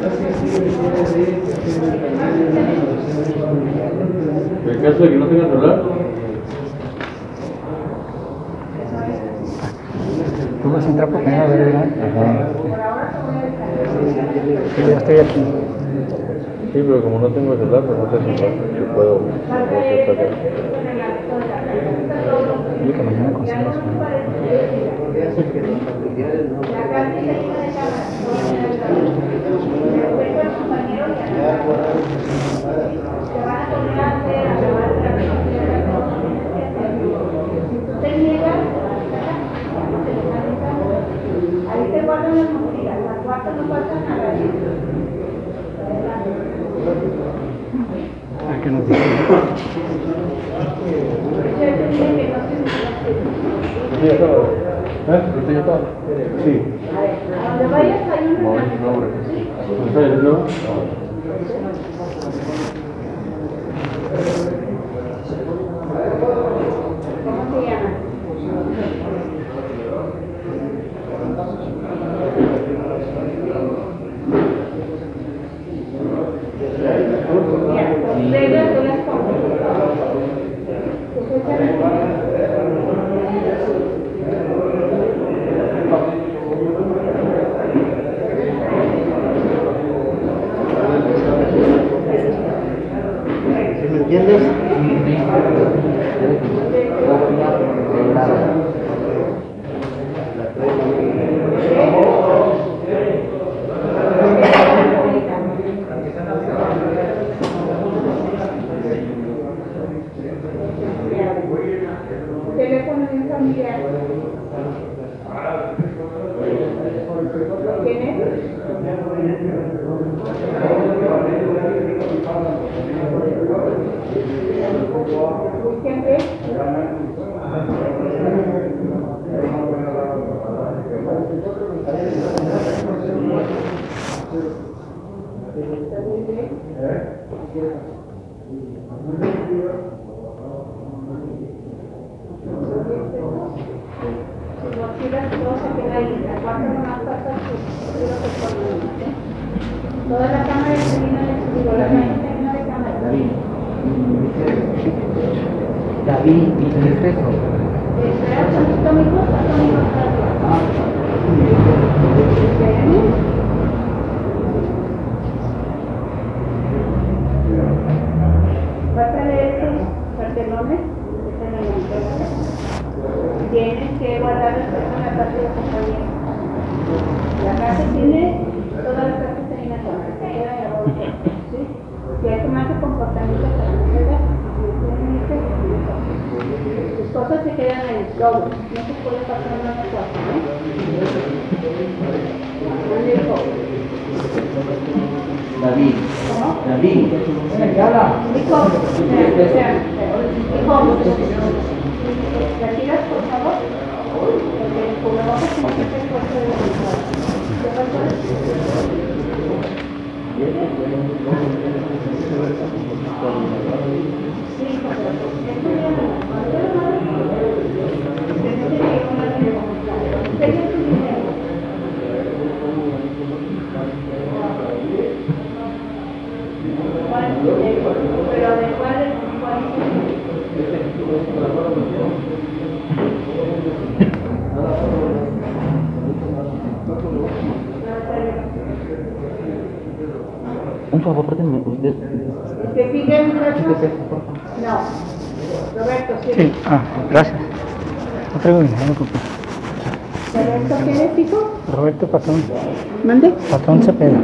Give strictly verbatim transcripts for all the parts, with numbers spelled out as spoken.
En caso de que no tenga celular. Tú vas a entrar por primera vez, ¿verdad? Ajá. Sí, ya estoy aquí. Sí, pero como no tengo celular, pues no sé si, si puedo. Dile que mañana consigas uno. Ahí se guardan las mochilas, las cuartas no pasan nada. ¿A qué nos dice? ¿Usted ya estaba? ¿Eh? ¿Usted ya estaba? Sí. A donde vayas hay un... No, no, hombre. ¿Usted no? ¿Cómo se llama? Mira, tus reglas tú las pones. Tu fecha de nacimiento. ¿Sí me entiendes? Teléfono de un familiar. ¿Quién es? ¿Quién es? Sus mochilas todo se queda ahí, la cuarta nomás pasa su libro que ponen, ¿sí? Toda la cámara se vino de digo, la mañana se vino de cámara. David. David, ¿qué es eso? Espera, tantito, mi cosa, conmigo vas a leer tus cartelones, están en la internet. Tienes que guardar el texto en la parte de compañía. La casa tiene, todas las casas tienen la zona, se queda de abajo, ¿sí? Si hay que más de comportamiento para no quedar, tus cosas se quedan en el doble, no se puede pasar más de cuatro, ¿no? ¿Dónde hijo? David. ¿Cómo? David. ¿Qué habla? Hijo, espera, espera, hijo, ¿retiras por favor? Porque el cubrebocas tiene que ser fuerte de la ¿qué pasó? Sí, hijo, pero de cuál es Un favor, perdónme. ¿Te sigue el muchacho? No. Roberto, ¿sí? Sí, ah, gracias. No traigo dinero, no preocupes. ¿Roberto quién es, hijo? Roberto Patrón. ¿Mande? Patrón Cepeda.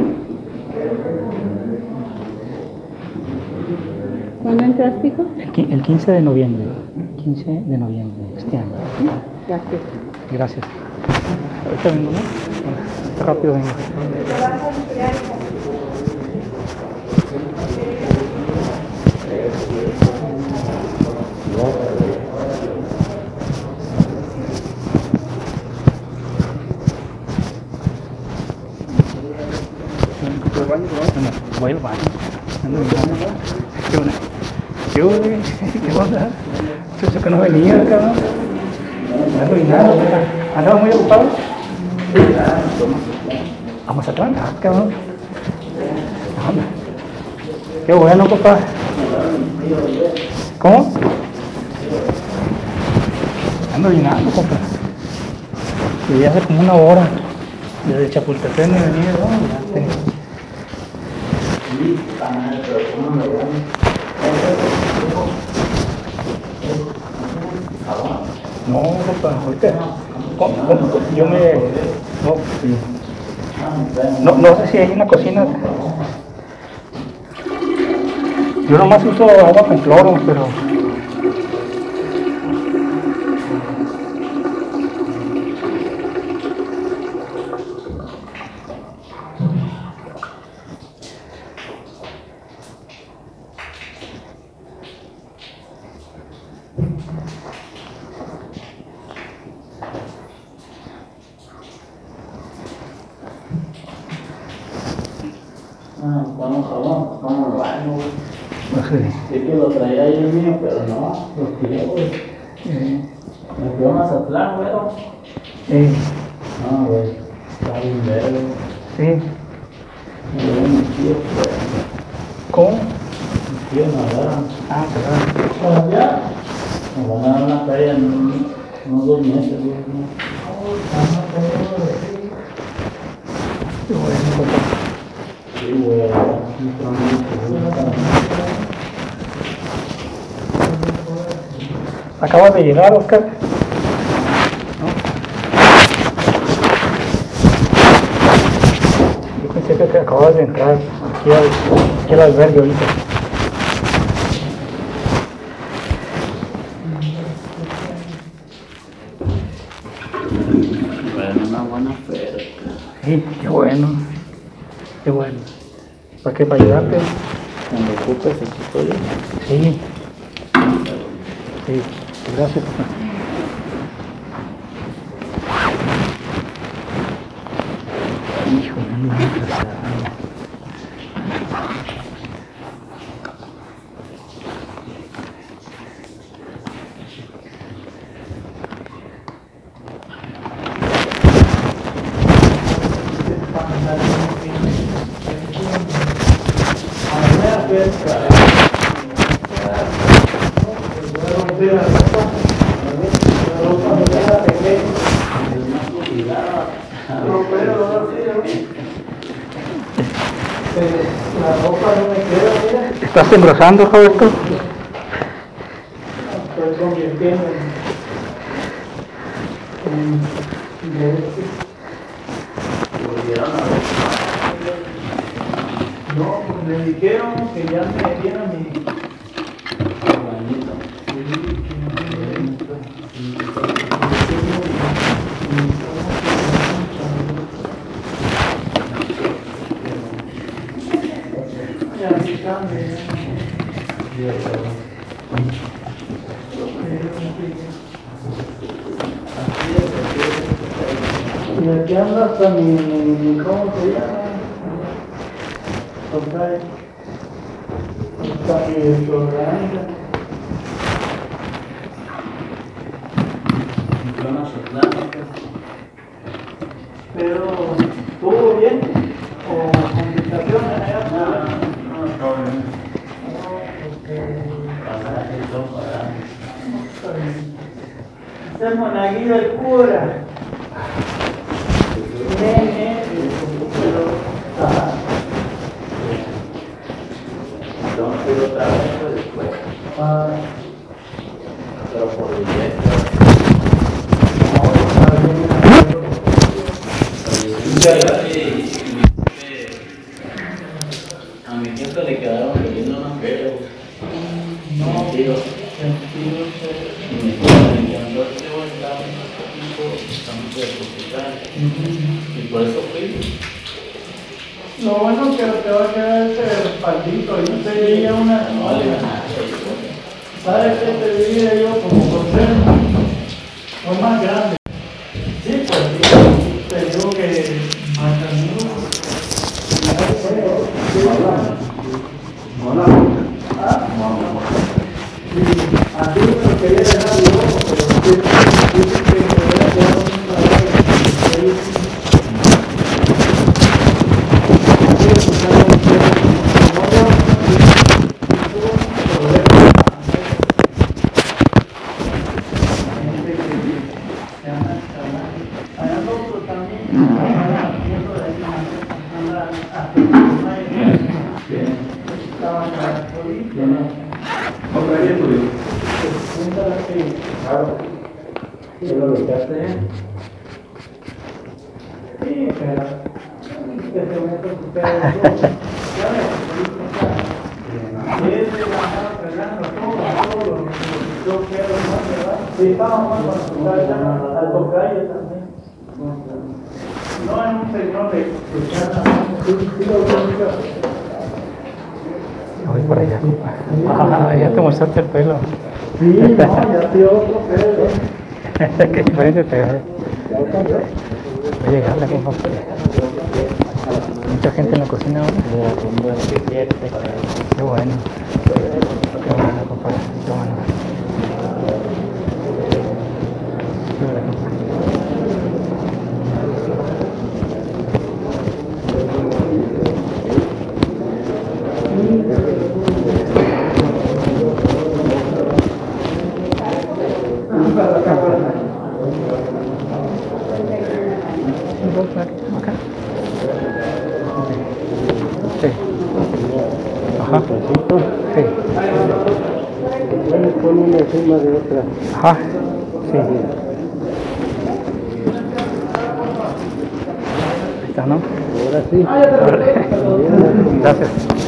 ¿Cuándo entraste, hijo? El, qui- el quince de noviembre. quince de noviembre de este año. Gracias. Gracias. Ahorita vengo, ¿no? Bueno, rápido vengo. ¿Te vas a retirar, hijo? Voy al baño. Ando en baño. ¿Qué onda? ¿Qué onda? ¿Qué onda? Eso que no venía, cabrón. Ando orinando, mira. Andaba muy ocupado. Vamos a trabajar, cabrón. Qué bueno, papá. ¿Cómo? Ando llenando, papá. Y hace como una hora. Desde Chapultepec me venía, ¿no? Ya te... No, papá, ahorita. ¿Cómo? ¿Cómo? Yo me. No, sí. No, no sé si hay una cocina. Yo nomás uso agua con cloro, pero. Ah, vamos, vamos, vamos al baño, güey. No sé. Sí que lo traía yo mío, pero no, lo tiré, güey. Eh, Me fui a Mazatlán, güey. eh, No, güey, está bien verde. sí. Me dio mi tío, güey. ¿Cómo? Mi tío nadaron. Ah, perdón. ¿Todavía? Nos van a dar una feria en un- unos dos meses, güey. ¿No? Qué bueno, papá. Sí, güey, un tronco, ¿Acabas de llegar, Oscar? ¿No? Yo pensé que acabas de entrar aquí al, aquí al albergue ahorita. Bueno, una buena feria. Sí, qué bueno. Qué bueno. ¿Para qué? ¿Para ayudarte? Cuando ocupes aquí estoy yo. Sí. Sí. Gracias, papá. Hijo, no me atrasado. ¿Estás engrosando, Roberto? Estoy convirtiendo en, en de este. No, pues me dijeron que ya me dieran mi. Ya están, y aquí anda hasta mi, mi, ¿cómo se llama? Total. Hasta mi desodorante. Pero, ¿estuvo bien? ¿O complicaciones allá? No, no, no. Ese monaguillo del cura. Nene, pero. Ajá. Entonces otra vez pues, después, Ah, pero por directo. ahora está bien. A mi jefe le quedaron bebiendo una feria, No, tío. sentido ser. Y me quedaron enviando este vuelta un poquito, estamos de hospital. Y por eso fui. Lo bueno que te va a quedar ese respaldito, yo te diría una. No le nada. ¿Sabes qué te diría yo como consejo? No más grande. Sí, pues sí, te digo que más amigos. Ah, sí, a ti me lo quería dejar yo, pero dicen que me voy a quedar un trabajo. Estaba acá, ¿Compraría tuyo? Claro. ¿Qué lo dejaste? Sí, pero que se meta ustedes dos. Ya ves, es de la fregando todo, todo lo que yo quiero más, ¿verdad? Sí, estamos más para escuchar al tocayo también. No es un señor de escuchar, sí, sí lo veo. Voy por allá, compa. Ah, ya te mostraste el pelo. Sí, no, ya estoy otro pelo. Qué diferente te ves. Voy a llegarle, compa. Mucha gente en la cocina ahora. Qué bueno. Qué bueno, compa. Qué bueno. Qué bueno, compa. Acá. Sí. Ajá. Sí. Pon una encima de otra. Ajá. Sí. Ahí está, ¿no? Ahora sí. Gracias.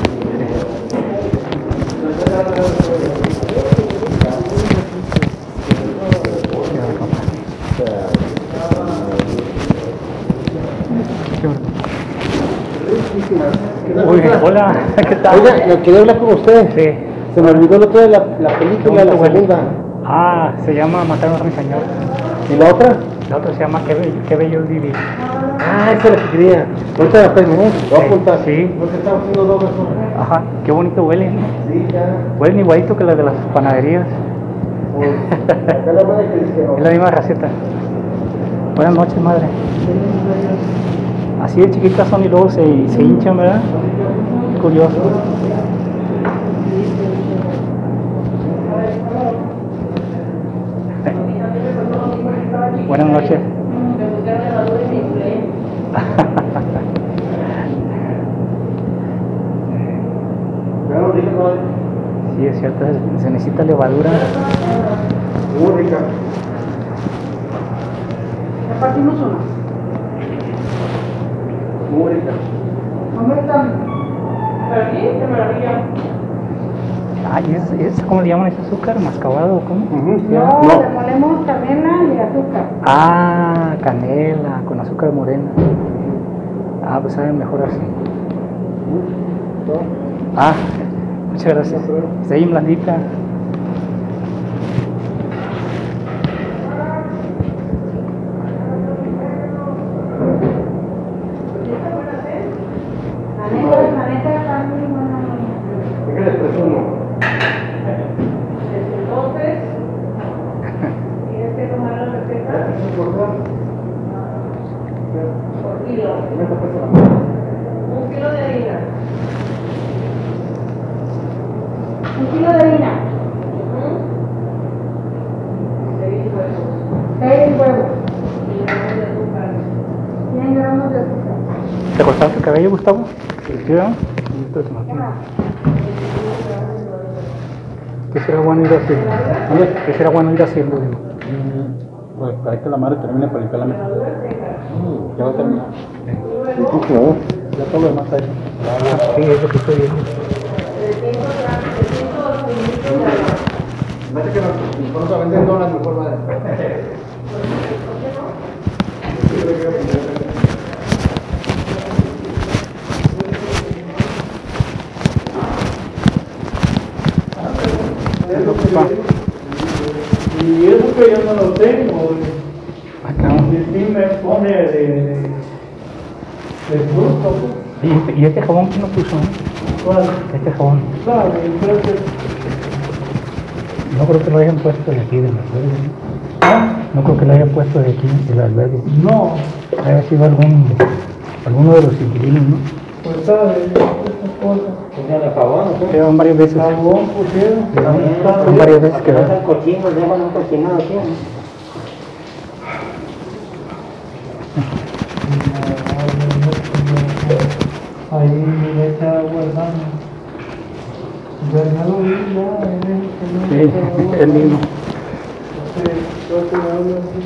Uy, hola, ¿qué tal? Oiga, me quería hablar con usted. Sí. Se me olvidó el otro de la, la película, la segunda. Ah, se llama Mataron a mi señor. ¿Y la otra? La otra se llama Qué bello, qué bello es vivir. Ah, esa es la que quería. Ahorita la tengo, ¿eh? Lo voy a apuntar. Sí. Porque estamos haciendo dos veces. Ajá, qué bonito huelen. Sí, ya. Huelen igualito que las de las panaderías. Pues, acá la madre que dijeron. Es la misma receta. Buenas noches, madre. Así de chiquitas son y luego se, se hinchan, ¿verdad? Curioso. Buenas noches. Sí, es cierto, se necesita levadura. Muy rica. Repartimos uno. Muy rica. ¿Cómo están? Para mí, qué maravilla. Ah, ¿y es, es, ¿cómo le llaman ese azúcar? ¿Mascabado o cómo? Uh-huh. No, No. le ponemos canela y azúcar. Ah, canela, con azúcar morena. Ah, pues sabe mejor así. Ah, muchas gracias. Está ahí blandita. La neta, la neta está muy buena. ¿Qué les presumo? Entonces, ¿quieres que tomar la receta? Por kilo. Un kilo de harina. Un kilo de harina. Seis huevos. Seis huevos. cien gramos de azúcar. ¿Te cortaste el cabello, Gustavo? Sí, ¿verdad? ¿Qué más? ¿Qué será bueno ir haciendo? ¿Qué será bueno ir haciendo? Digo? Pues para que la madre termine para limpiar la mesa. Ya va a terminar. No. Ya todo lo demás está hecho. Sí, es lo que estoy viendo. Parece que nos vamos a vender donas mejor, madre. Y eso que yo no lo tengo, Acá. y sí me pone de, de, de fruto. ¿Y este, ¿Y este jabón quién lo puso? ¿Cuál? Este jabón. Sabe, creo que. No creo que lo hayan puesto de aquí, del albergue. ¿No? ¿Ah? No creo que lo hayan puesto de aquí, del albergue. No, Debe haber sido algún, alguno de los inquilinos, ¿no? pues sabe, esas cosas. ¿Tiene el jabón o qué? Quedaron varias veces. Jabón pusieron. Son varias veces que Dejan veo. cochinos, dejan un cochinado aquí. Ahí hermano. Ya, ya lo vi, ya, él es Sí, el mismo. Yo te hablo así.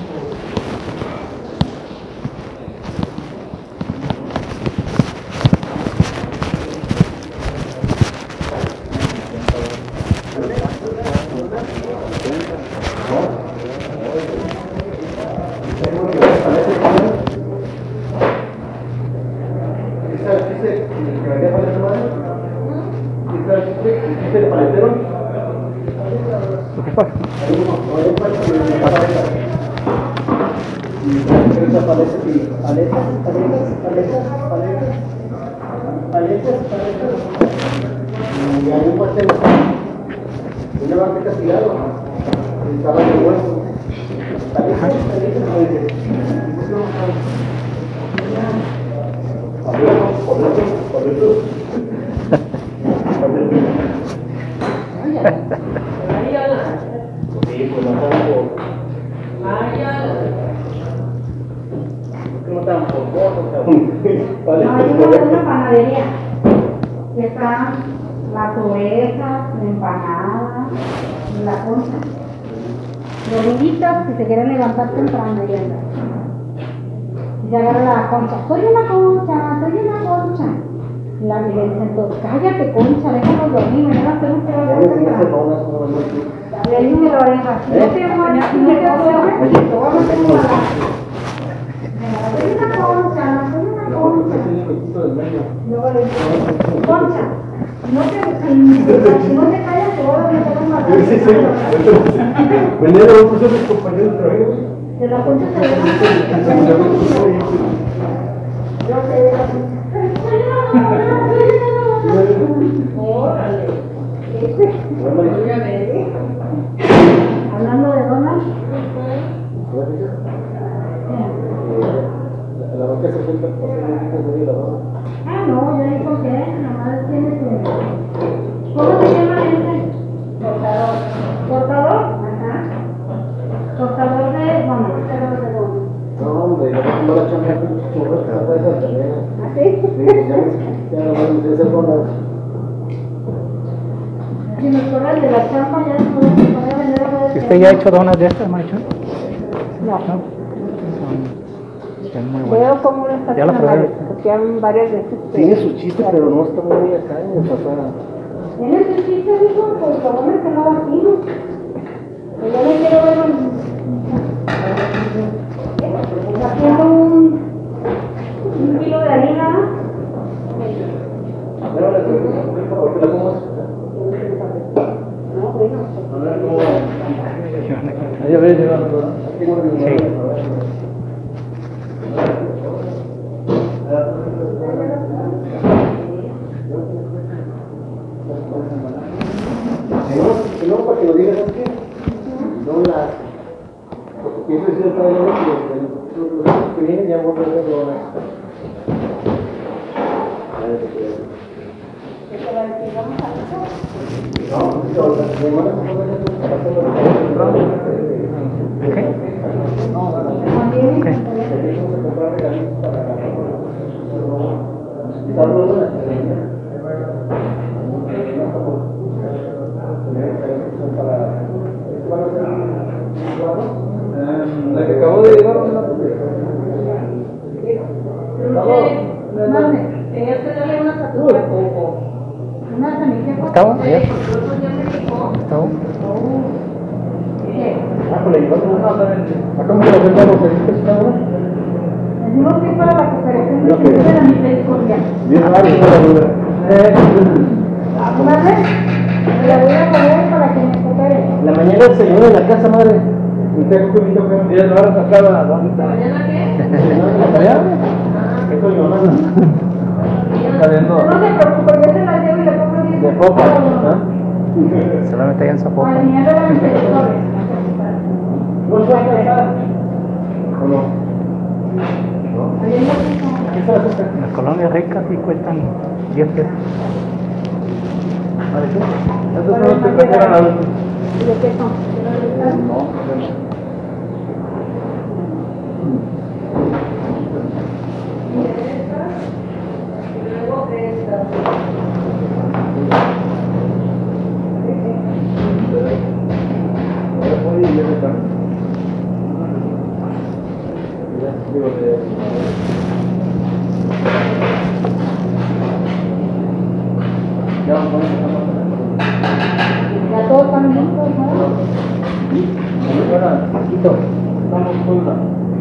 ¿Qué pasa? Y hay un pastel, una parte castigado, estaba de hueso. Paletas, paletas, paletas. Sí, pues no tampoco. No tampoco, cabrón. Hay una panadería que está las ovejas, la empanada, la concha. Los niñitos que se quieren levantar temprano y andan. Y se agarra la concha. Soy una concha, soy una concha. Y la y le dicen todos, cállate concha, déjanos dormir, mañana tenemos que volver. Le dicen la oreja, si no te mueres, si no te mueres, te voy a meter una bala. Soy una concha, soy una concha. Luego le dicen, concha, no te, si, si no te callas te voy a meter una bala. Sí, sí. Venía de un curso de compañeros de trabajo. De la concha se levanta. Yo sé de la concha. Órale. Hablando de Donald. La vaca se cuenta por ser la vaca. Ah, no, ya dijo que nomás tiene su. ¿Cómo se llama ese? Cortador. ¿Cortador? Ajá. Cortador de Donald. Cortador de Donald. No, hombre, yo tengo la chamba de churros que está esa también. ¿Ah, sí? Sí, ya no vamos a hacer con las. Si nos corren de la chamba, ya no podemos poner a vender a ¿Y usted ya ha hecho donas de estas, macho? No. No. Son, es muy bueno. Veo cómo lo está Ya lo haciendo, probé. porque han varias veces. Tiene su chiste, pero no está muy acá en el papá. ¿Tiene su chiste, hijo? Por favor, me quedaba aquí, ¿no? Pues yo le quiero ver un... haciendo un... un kilo de harina. Porque la como. No, bueno. A ver cómo. Ahí a ver, llevando. Sí. Si no, para que lo digas así, no las. Porque pienso decir el padre que los que vienen ya vuelven a verlo. La que acabo de llegar, Mande, tenía que darle una captura. Una semilla. ¿Estaba? ¿Ayer? ¿Estaba? ¿Qué? ah, pues le llevamos una ¿a cómo que lo vendamos en esta hora? Decimos que para la cooperación Ok. de la misericordia. Bien raro, la duda. ¿Vale? Me la voy a poner para que me coopere. La mañana desayuno en la casa, madre. Usted que me toca diez horas acá, ¿dónde está? ¿Mañana qué? ¿La tarea? Eso mi mamá. Está viendo. No se preocupe, yo se la llevo y le pongo diez. De popa, ¿ah? Solamente allá en Zapopan. Alineando la misericordia. ¿No se va a casar? ¿O no? ¿No? Ahí en la piso. ¿Qué se va a hacer? En las colonias ricas sí cuestan diez pesos. ¿Vale? ¿Estos son los que trajeron a los... ¿Y de qué son? No, Y de estas, y luego de estas. Ya todos están listos, ¿no? Ahora, Quito, estamos con la.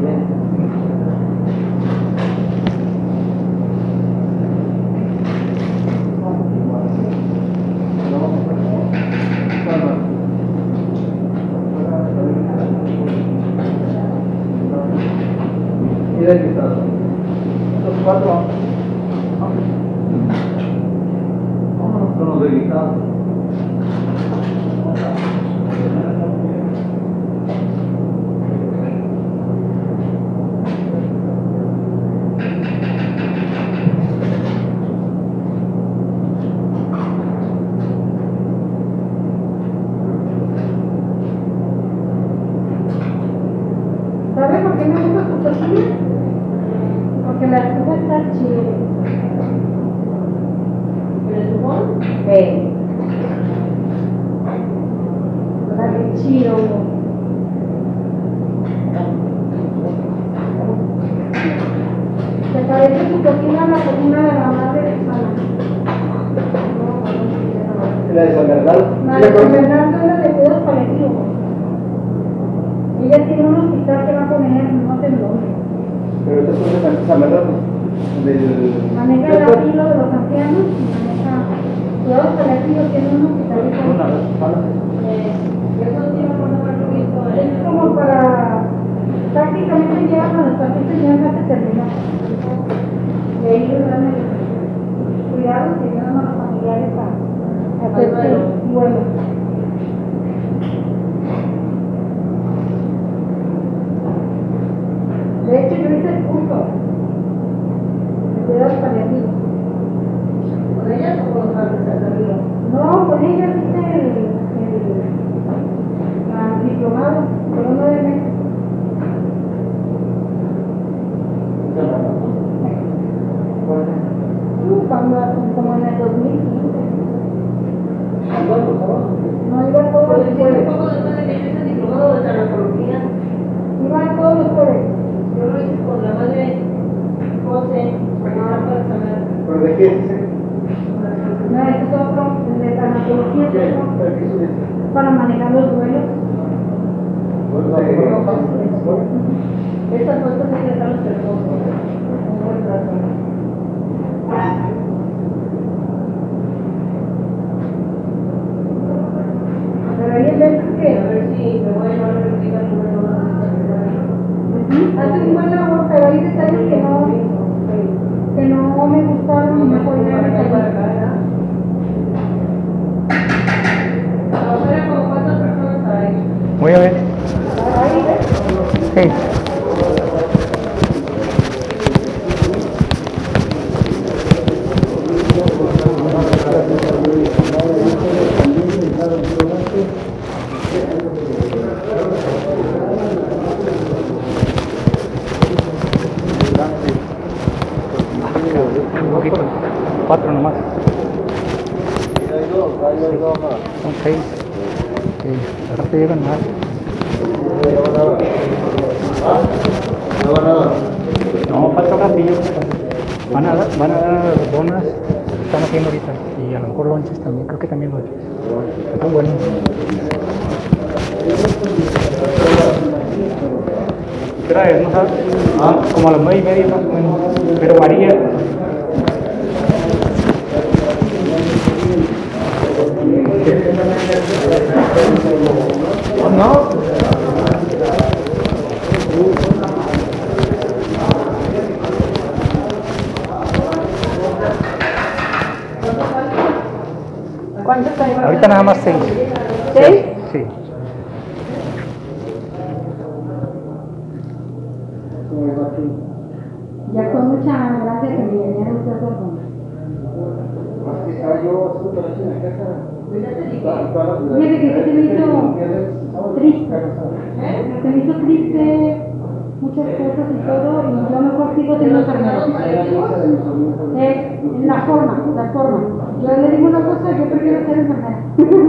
Mira que está. Los cuatro. Vámonos con los delicados. ¿Sabes por qué me gusta tu cocina? Porque la estufa está chida. ¿El estufón? Sí. ¿Verdad qué chido? ¿Te parece tu cocina a la cocina de la madre de Susana? La de San Bernardo. La de San Bernardo es la de cuidados paliativos. Ella tiene un hospital que va a poner, no sé en dónde. Pero esto es de San Bernardo. Del. Maneja el asilo de los ancianos y maneja cuidados paliativos, tiene un hospital. Una vez, para. Eh, eso tiene un requerimiento. Es como para. Prácticamente llegan a los pacientes ya se terminó. De ahí les dan el cuidado y llegan a los familiares a hacer su duelo. De hecho, yo hice el curso de cuidados paliativos. ¿Con ellas o con los padres de arriba? No, con ellas hice el, el, el diplomado por nueve meses. Cuando, como en el dos mil quince. No iba todos los jueves. Poco después de que yo hice el diplomado de tanatología, Iba todos los jueves. yo lo hice con la madre José, para saber. ¿Pero de qué dice? No, este es otro, el de tanatología es otro, para manejar los duelos. Estas fotos hay que dejarlas hermosas. Un buen rato. Pero ahí el veces que A ver si me voy a llevar a replicar una nueva. hace un buen labor, pero hay detalles que no, que no me gustaron y me podían detallar. Ahora, ¿como cuántas personas hay? Voy a ver. Ahí ves. Sí. Un poquito. Cuatro nomás. Son seis. Sí, ahora te llegan más. No, falta ratillo. Van a dar, van a dar donas. Están haciendo ahorita. Y a lo mejor lonches también. Creo que también lonches. Están buenos. ¿Qué hora es? ¿No sabes? Ah, como a las nueve y media más o menos. Pero varía. No. ¿Cuántos hay? Ahorita nada más seis. ¿Seis? Sí. Ya fue mucha gracia que me vinieron ustedes por comer. Fíjate que se me hizo triste. Se me hizo triste muchas cosas y todo, y yo mejor sigo siendo enfermera. Eh, en la forma, la forma. Yo le digo una cosa, yo prefiero ser enfermera.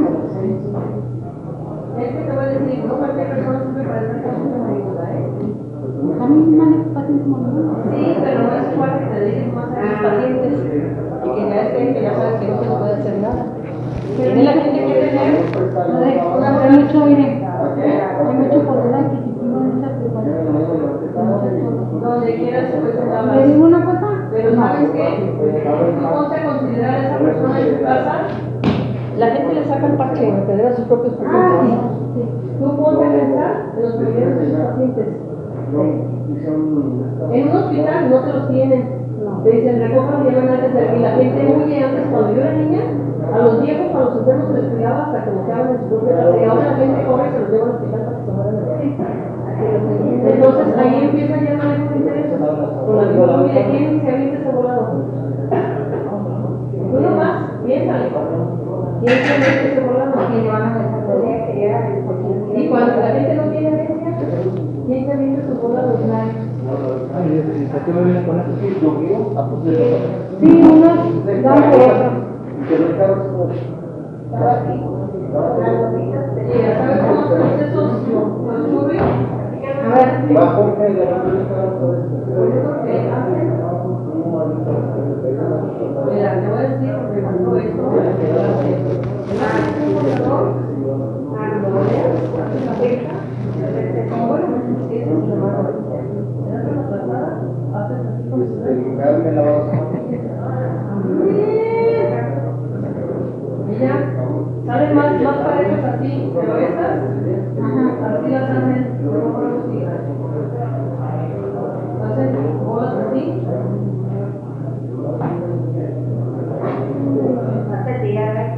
Es que te voy a decir, no cualquier persona sube para hacer cosas de ayuda, ¿eh? A mí me manejo pacientes como no. Sí, pero no es igual que te dediques más a los pacientes y porque ya es que que ya sabes que no se puede hacer nada. Tiene la gente que tener una Hay mucho, miren, hay mucho poder adquisitivo en esa privada. donde quiera se puede sentar. ¿Le digo una cosa? Pero ¿sabes qué? Tú ponte a considerar a esa persona en tu casa, la gente le saca el parche en tener a sus propios Ah, pacientes. sí. Tú ponte a pensar en los familiares de sus pacientes. En un hospital no te los tienen. Te dicen, recojan y llevan antes de aquí. La gente huye antes. Cuando yo era niña, a los viejos, a los enfermos se les cuidaba hasta que nos quedaban en su propia casa. Y ahora la gente corre y se los lleva al hospital para que se mueran allá. Entonces ahí empieza ya el manejo de intereses. Con la misma familia, ¿quién se avienta ese volado? Tú nomás, piénsale. ¿Quién se avienta ese volado? Que le van a desarrollar, que llegan el Y cuando la gente no tiene herencia, ¿quién se avienta esos volados? Nadie. ¿Por qué me viene con eso? Sí, yo quiero. Ah, pues de eso. Sí, unos dan por otros. Y ya sabes cómo son esos los churrios. A ver, Bajo que Por eso que hacen. Mira, te voy a decir porque pasó esto. Un contador, cuando lo veas, hace una fecha, como bueno, si es un hermano, te das una trazada, haces así como si fuera. me la vas a Y ya, salen más, más parejas así, pero estas, así las hacen, luego por los hijos. Hacen bolas así. Hace día,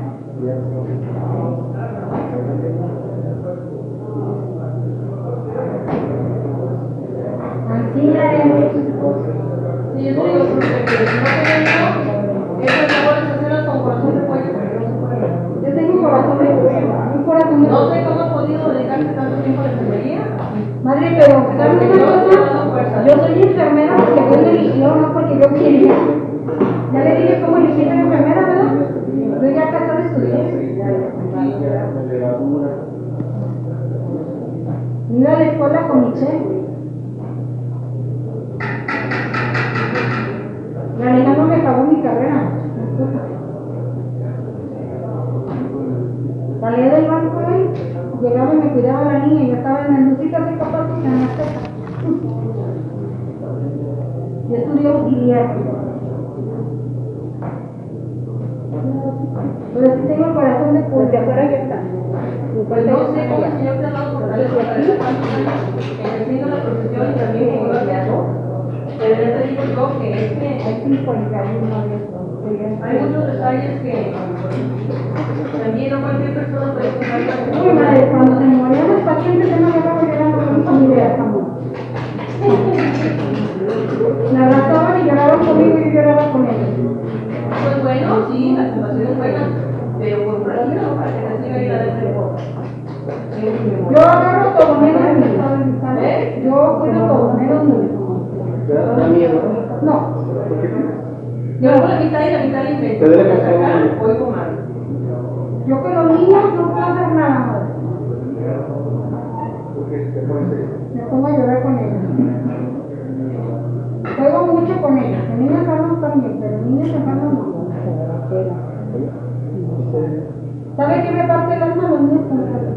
así la es. Sí, yo te digo, porque si no te digo, esas labores hacerlas con corazón de pollo, porque no se puede. Yo tengo corazón de un corazón de No sé cómo has podido dedicarte tanto tiempo a la enfermería. Madre, pero ¿sabes una cosa? Yo soy enfermera porque Dios me eligió, no porque yo quería. Ya le dije cómo elegí ser enfermera, ¿verdad? Yo ya casada estudié. Iba a la escuela con Michelle. La nena no me acabó mi carrera. Salía del banco él, llegaba y me cuidaba a la niña y yo estaba en la lucita así zapatos en la teca. Yo estudié auxiliar. Pero sí tengo el corazón de pues de pollo. afuera ya está. Pues no sé cómo el Señor te ha dado fortaleza para hace cuántos años ejerciendo la profesión y también como empleado. Pero ya te digo yo que es que Hay cincuenta y uno de esos. hay muchos detalles que también no cualquier persona puede contar. Uy, madre, cuando se morían los pacientes, yo no llegaba llorando con mi familia, amor. Me abrazaban y lloraban conmigo y yo lloraba con ellos. Pues bueno, sí, la situación es buena, pero por un ratito para que reciba y la de Yo agarro todo menos mi ¿Eh? Yo cuido todo menos mi da miedo. No. yo hago la mitad y la mitad la invento. Te duele Para más sacar, todo. oigo mal. Yo con los niños no puedo hacer nada más. Me pongo a llorar con ellos. Juego mucho con ellos. Los niños enfermos también, pero los niños enfermos no. ¿Sabe qué me parte el alma? Los niños enfermos.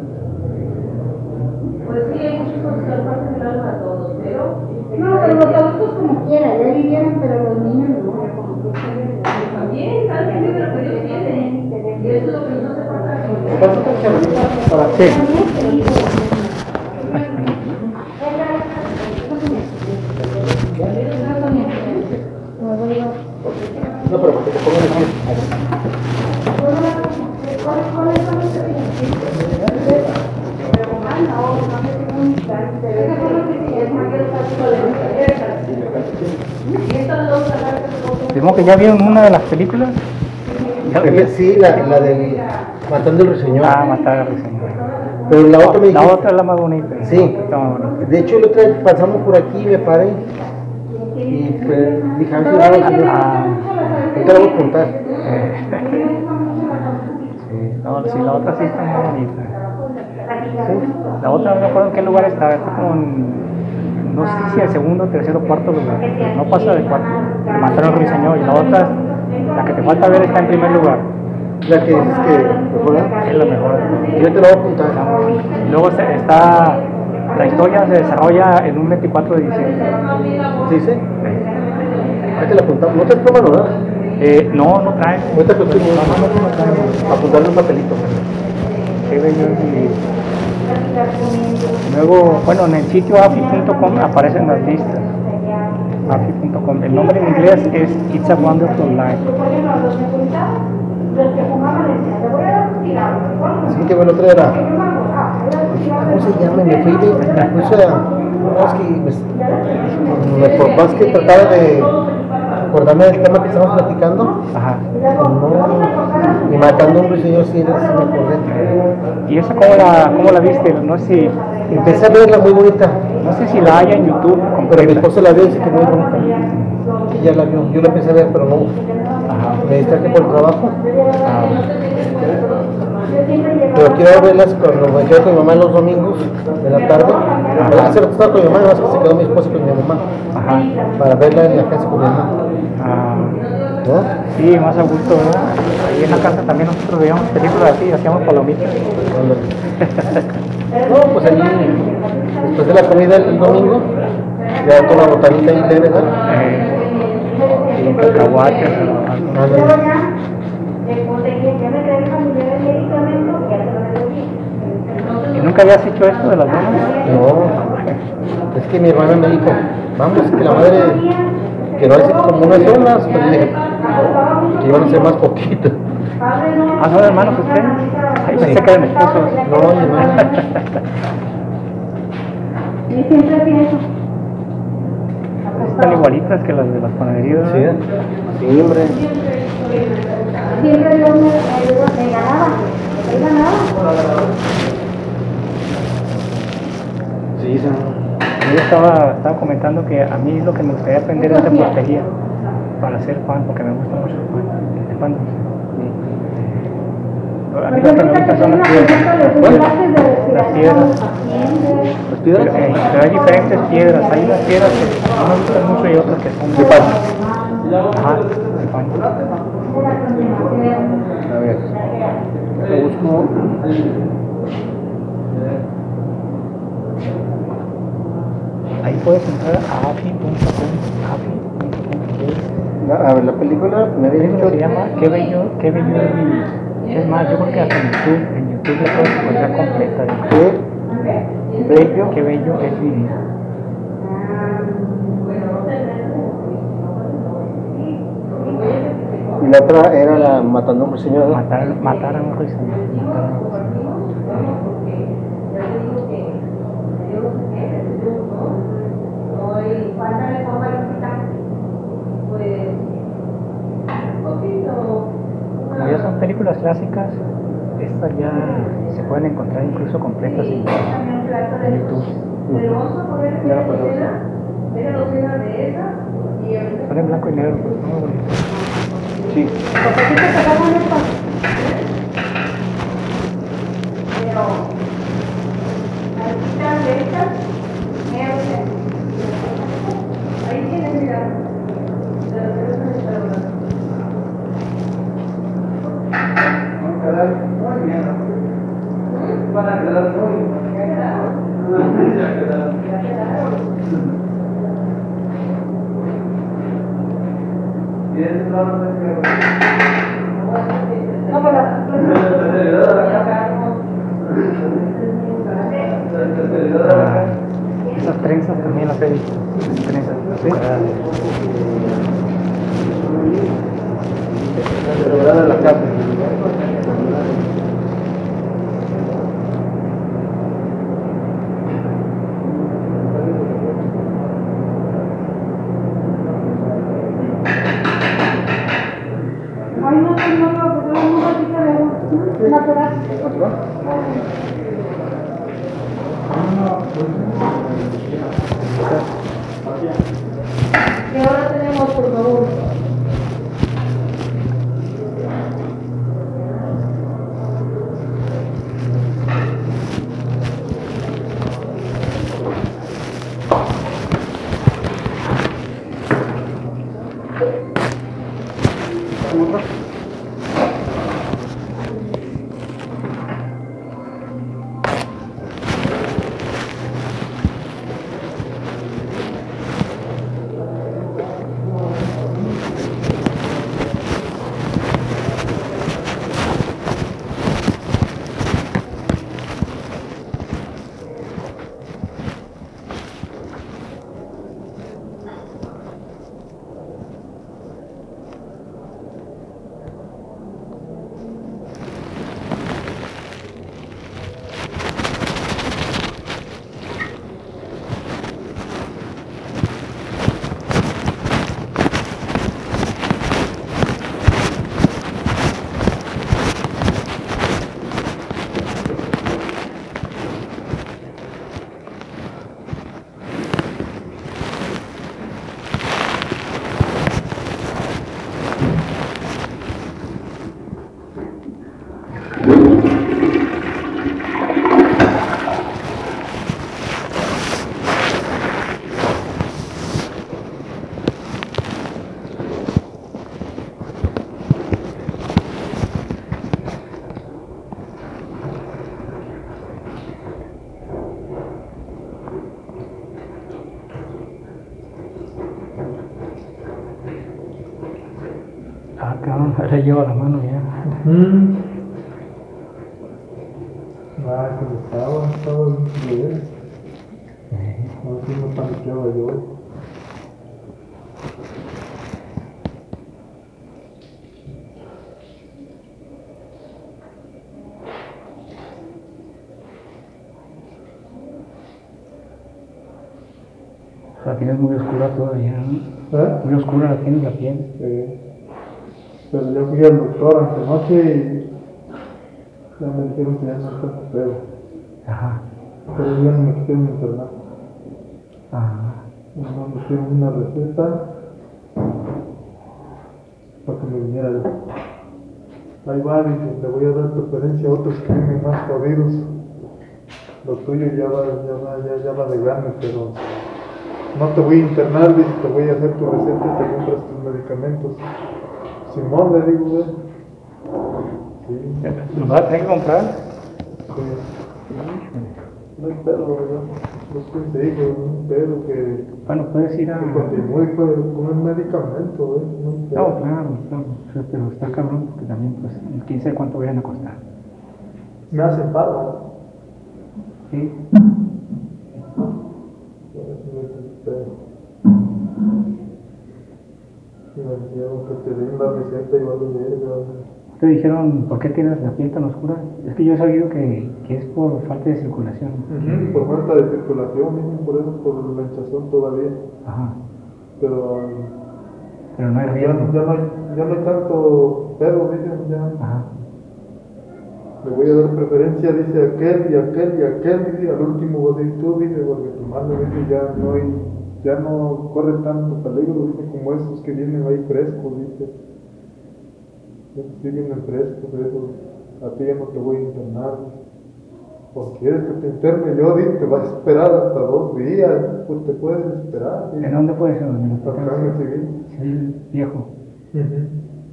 Pues sí, hay muchas cosas que nos parten el alma a todos, pero No, pero los adultos como quiera, ya vivieron, pero los niños no. también cada quien vive lo que Dios quiere. Y eso es lo que nos hace falta. ¿Vas a estar chavalita para Sí. No, pero porque te pongan aquí. Vimos que ya vieron una de las películas. ¿Ya la vieron? Sí, la, la de Matando el Ruiseñor. Ah, matar al señor. Pero la otra me La dijiste- otra es la más bonita. Sí. Está más bonita. De hecho, el otro día pasamos por aquí y me paré. Y pues dije, a ver si la hago yo. Ah, Ahorita la voy a apuntar. eh, sí, no, sí, la otra sí está muy bonita. La otra no me acuerdo en qué lugar está. Está como en, no sé si el segundo, tercero, cuarto lugar. No pasa de cuarto. Que mataron al ruiseñor. Y la otra La que te falta ver está en primer lugar. La que dices que mejora. Es la mejor. Yo te la voy a apuntar. Luego se- está. La historia se desarrolla en un veinticuatro de diciembre. ¿Sí, sí? Ahí te la apuntamos. No te toman, ¿verdad? Eh, no, no trae. Ahorita que estoy apuntarle un papelito. Qué bello es vivir. Luego, bueno, en el sitio afi punto com aparecen las listas. afi punto com. El nombre en inglés es It's a Wonderful Life. Así que bueno, otra era. ¿Cómo se llama? Me fui de. Me puse a. No, es que. Pues, me, por más que trataba de acordarme del tema que estábamos platicando. Ajá. No. Y matando a un ruiseñor, sí, sí me acordé. ¿Y esa cómo la, cómo la viste? No sé si, Empecé a verla muy bonita. no sé si la hay en YouTube Pero mi completa. esposa la vio y dice que es muy bonita. Ella la vio. Yo la empecé a ver, pero no. Ajá. Me distraje por el trabajo. Ah, Pero quiero verlas cuando me quedo con mi mamá los domingos de la tarde. Hace rato estaba con mi mamá, más que se quedó mi esposa con mi mamá. ajá. Para verla en la casa con mi mamá. Ah, ¿Verdad? sí, más a gusto, ¿verdad? Ahí en la casa también nosotros veíamos películas así, hacíamos palomitas. No, pues allí, después de la comida el domingo, ya con la botanita ahí leve, ¿verdad? Eh, y cacahuates. ¿no? Ándale. ¿Y nunca habías hecho esto de las donas? No, es que mi hermana me dijo, vamos, que la madre, que no hace como unas donas, pero yo dije, que iban a ser más poquito. Ah, ¿son hermanos ustedes? Ay, pensé Sí. que eran esposos. No, mi hermana. Y siempre pienso. Están igualitas que las de las panaderías. ¿no? Sí, sí, hombre. Siempre yo me, me, me ganaba. Me ganaba. Sí, sí. Yo estaba, estaba comentando que a mí lo que me gustaría aprender es repostería para hacer pan, porque me gusta mucho el pan. El pan dulce. A mí lo que me gusta son las piedras. Bueno, las piedras. ¿Las Pero, piedras? eh, pero hay diferentes piedras. Hay unas piedras que no me gustan mucho y otras que son ¿De pan? Ajá, de pan. A ver. Lo busco. Ahí puedes entrar a afi punto com. afi punto com. A ver, la película me había ¿Cómo dicho. se llama? Qué bello, qué bello es vivir. Es más, yo creo que hasta en YouTube, en YouTube la puedes encontrar completa. Qué bello. Qué bello es vivir. Y la otra era la Matando a un Ruiseñor, ¿no? Matar, matar a un ruiseñor. Matar a un ruiseñor. Como ya son películas clásicas, estas ya se pueden encontrar incluso completas en, en YouTube. Ya la pasó. Son en blanco y negro, pues, muy bonitas. Sí. Ah, esas trenzas también las he visto. Esas trenzas, las cuadradas. Celebrada la casa. Ay, no, no, no, no, porque un ratito de agua natural. ¿Qué hora tenemos, por favor? curva. Ah, cabrón, le llevo la mano ya. Mm. Ah, como estaba, estaba bien. Así me paniqueaba yo. La tienes muy oscura todavía, ¿no? ¿Eh? Muy oscura la tienes la piel. Sí. Pero yo fui al doctor antenoche y ya me dijeron que ya no está tu pedo. Ajá. Pero ya no me quisieron internar. Ajá. No me hicieron una receta para que me viniera yo. Ahí va, dice, le voy a dar preferencia a otros que vienen más jodidos. Lo tuyo ya va, ya va, ya, ya va de gane, pero no te voy a internar, dice, te voy a hacer tu receta y te compras tus medicamentos. Simón, le digo, güey. Sí. ¿Los vas a tener que comprar? Sí. No hay pedo, ¿verdad? No es que te digo, un pedo que, Bueno, puedes ir a... que continúe con, con el medicamento, güey. No, hay pedo. No, claro, claro. Sí, pero está cabrón porque también, pues, quién sabe cuánto vayan a costar. Me hacen paro. Sí. Me dijeron que te den la receta y va a verga. ¿Te dijeron por qué tienes la piel tan oscura? Es que yo he sabido que, que es por falta de circulación. Uh-huh. Por falta de circulación, dicen, por eso, por la hinchazón todavía. Ajá. Pero Pero no hay ya, riesgo. ya, no, hay, ya no hay tanto pedo, dicen, ya. Ajá. Le voy a dar preferencia, dice aquel y aquel y aquel, dice, al último vos y tú, dice, porque tu madre, dice, ya no hay, ya no corre tanto peligro, dice, como esos que vienen ahí frescos, dice. Esos sí vienen frescos, esos, a ti ya no te voy a internar, o quieres que te interne yo, dice, te vas a esperar hasta dos días, pues te puedes esperar, dice. ¿En dónde puede ser? ¿En el hospital? Acá en el civil. Civil viejo. Uh-huh.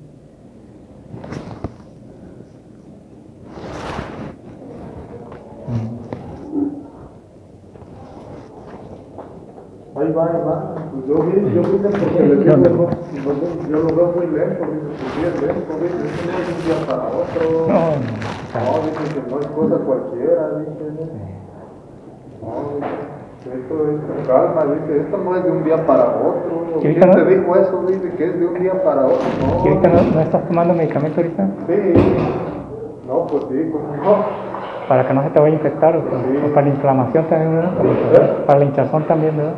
Ahí va, ahí va. Pues yo vi, yo vi porque le digo, no, no, yo lo veo muy lento, dice, pues sí es lento, dice, eso no es de un día para otro. No, no. No, dice que no es cosa cualquiera, dice. No, dice, esto es con calma, dice, esto no es de un día para otro. ¿Quién no? te dijo eso? Dice que es de un día para otro. No, ¿Y ahorita no, no estás tomando medicamento ahorita? sí. No, pues sí, pues no. Para que no se te vaya a infectar o, sí. O para la inflamación también, ¿verdad? Para, ¿Eh? para la hinchazón también, ¿verdad?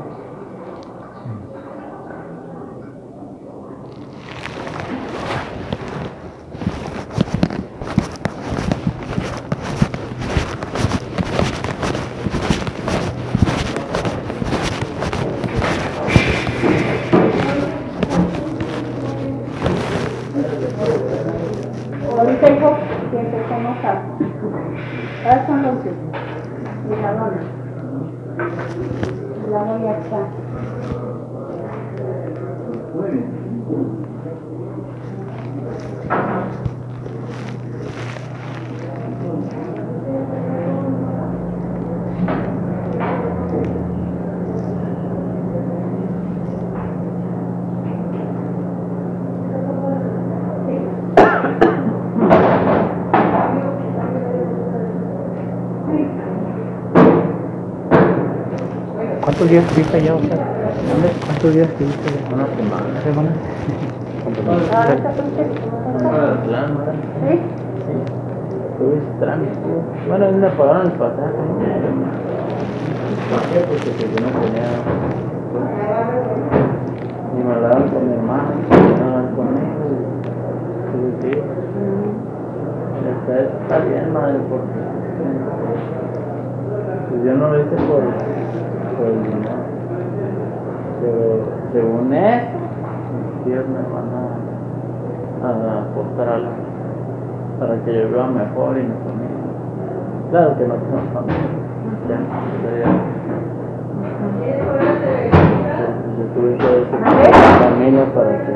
Ahorita hijo, que empezamos a... ¿Cuáles son los de la dona? La voy a echar. ¿Cuántos días estuviste allá, o sea? ¿Cuántos días estuviste allá? Una semana. ¿Una semana? Ahora está perfecto. Para el plan, ¿verdad? ¿Sí? Tuve ese trámite. Bueno, a mí me pagaron el pasaje. ¿Por qué? Porque pues, yo no tenía. Ni me hablaban con mi hermano, ni me hablaban conmigo. Tuve que ir. Está, está bien, madre, porque pues yo no lo hice por, por el dinero. Pero según esto, mis tíos me van a, a aportar algo para que yo viva mejor y mi familia. Claro que no tengo familia. Ya, ya. Yo tuve que hacer familia para que.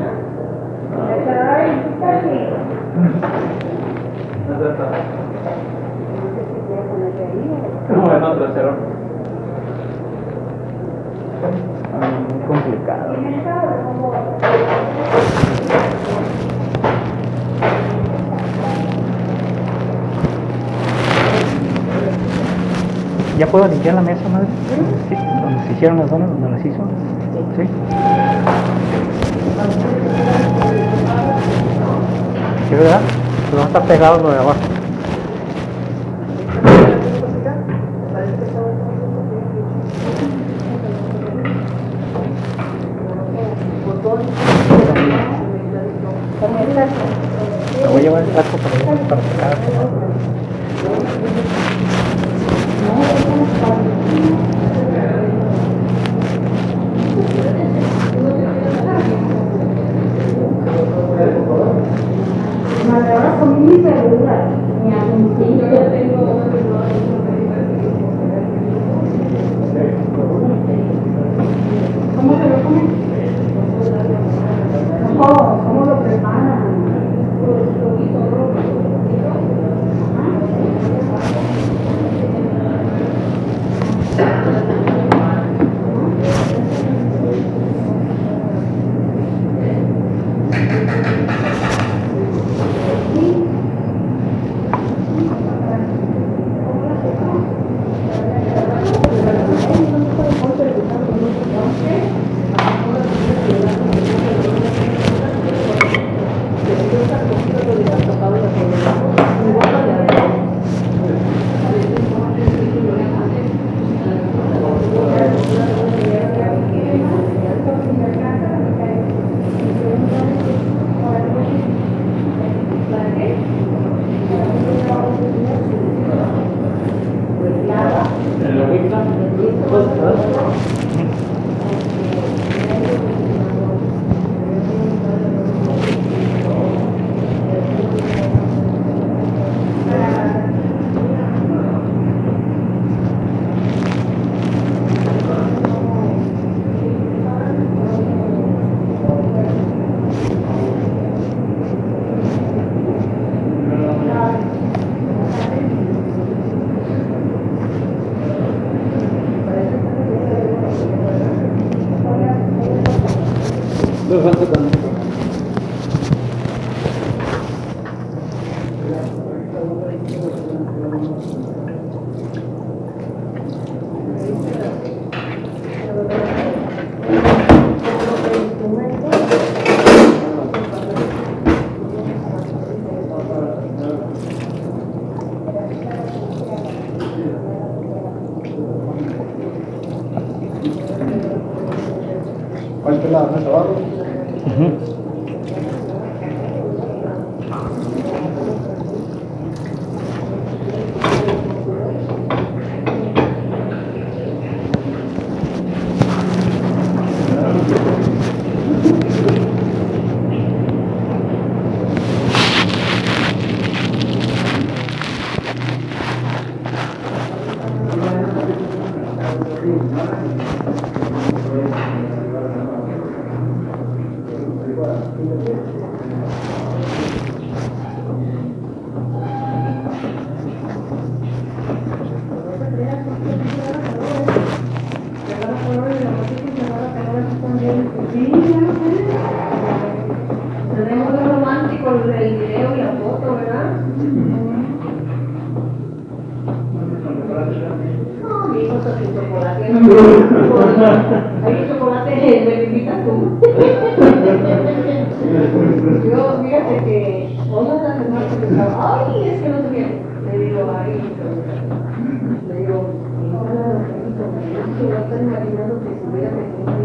No, no, trasero. Muy complicado. ¿Ya puedo limpiar la mesa, madre? Sí, donde se hicieron las donas, donde las hizo. Sí. ¿Sí, verdad? Pues no está pegado lo de abajo. Me voy a llevar el trapo para, para sacar. Ahora comí mis verduras, mi aguncillo. ¿Cómo se lo comen? ¿Cómo, cómo lo preparan? ¿Cuál es la mesa abajo? Uh-huh. Tenemos un romántico el video y la foto, ¿verdad? No, mi hijo se hizo por aquí. Hay chocolate, me lo invitas tú. Yo, fíjate que una de las semanas que estaba, ay, es que no sé qué. Le digo, ay, le digo, yo estoy imaginando que si hubiera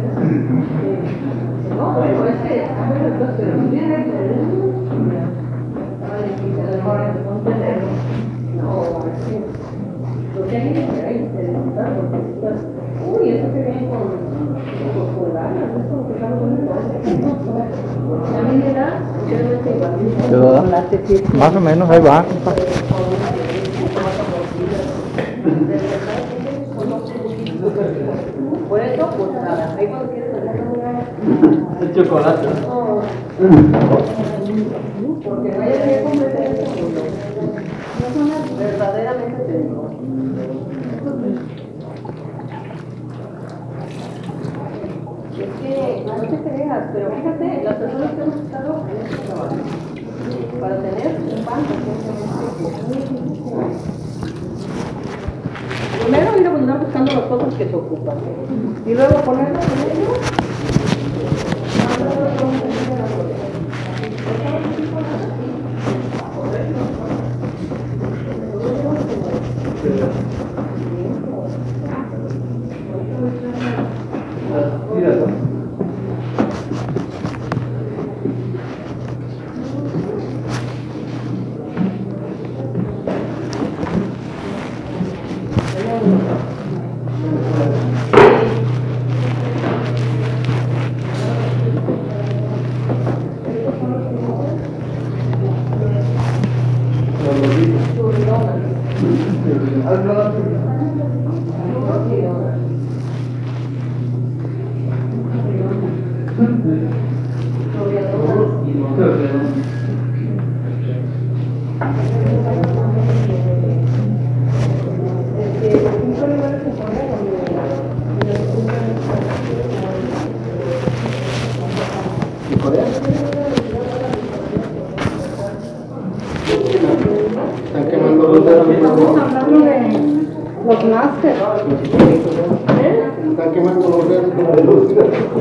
que no, bueno, es que, pero si hubiera estaba difícil, a lo mejor no entenderlo. No, lo que hay que hay que preguntar, porque uy, eso que viene con con ganas, es como que está bonito. A mí me da, sinceramente, igual. Más o menos, ahí va. Por eso, pues nada, ahí cuando quieres El chocolate. no, porque no haya que competencia, no son las verdaderamente te digo. Es que no te creas, pero fíjate, las personas que hemos estado en este trabajo, para tener un pan, primero ir a andar buscando las cosas que se ocupan, y luego ponerlas en ello. Están quemando los dedos. Estamos hablando de los máster. Están quemando los dedos con la luz.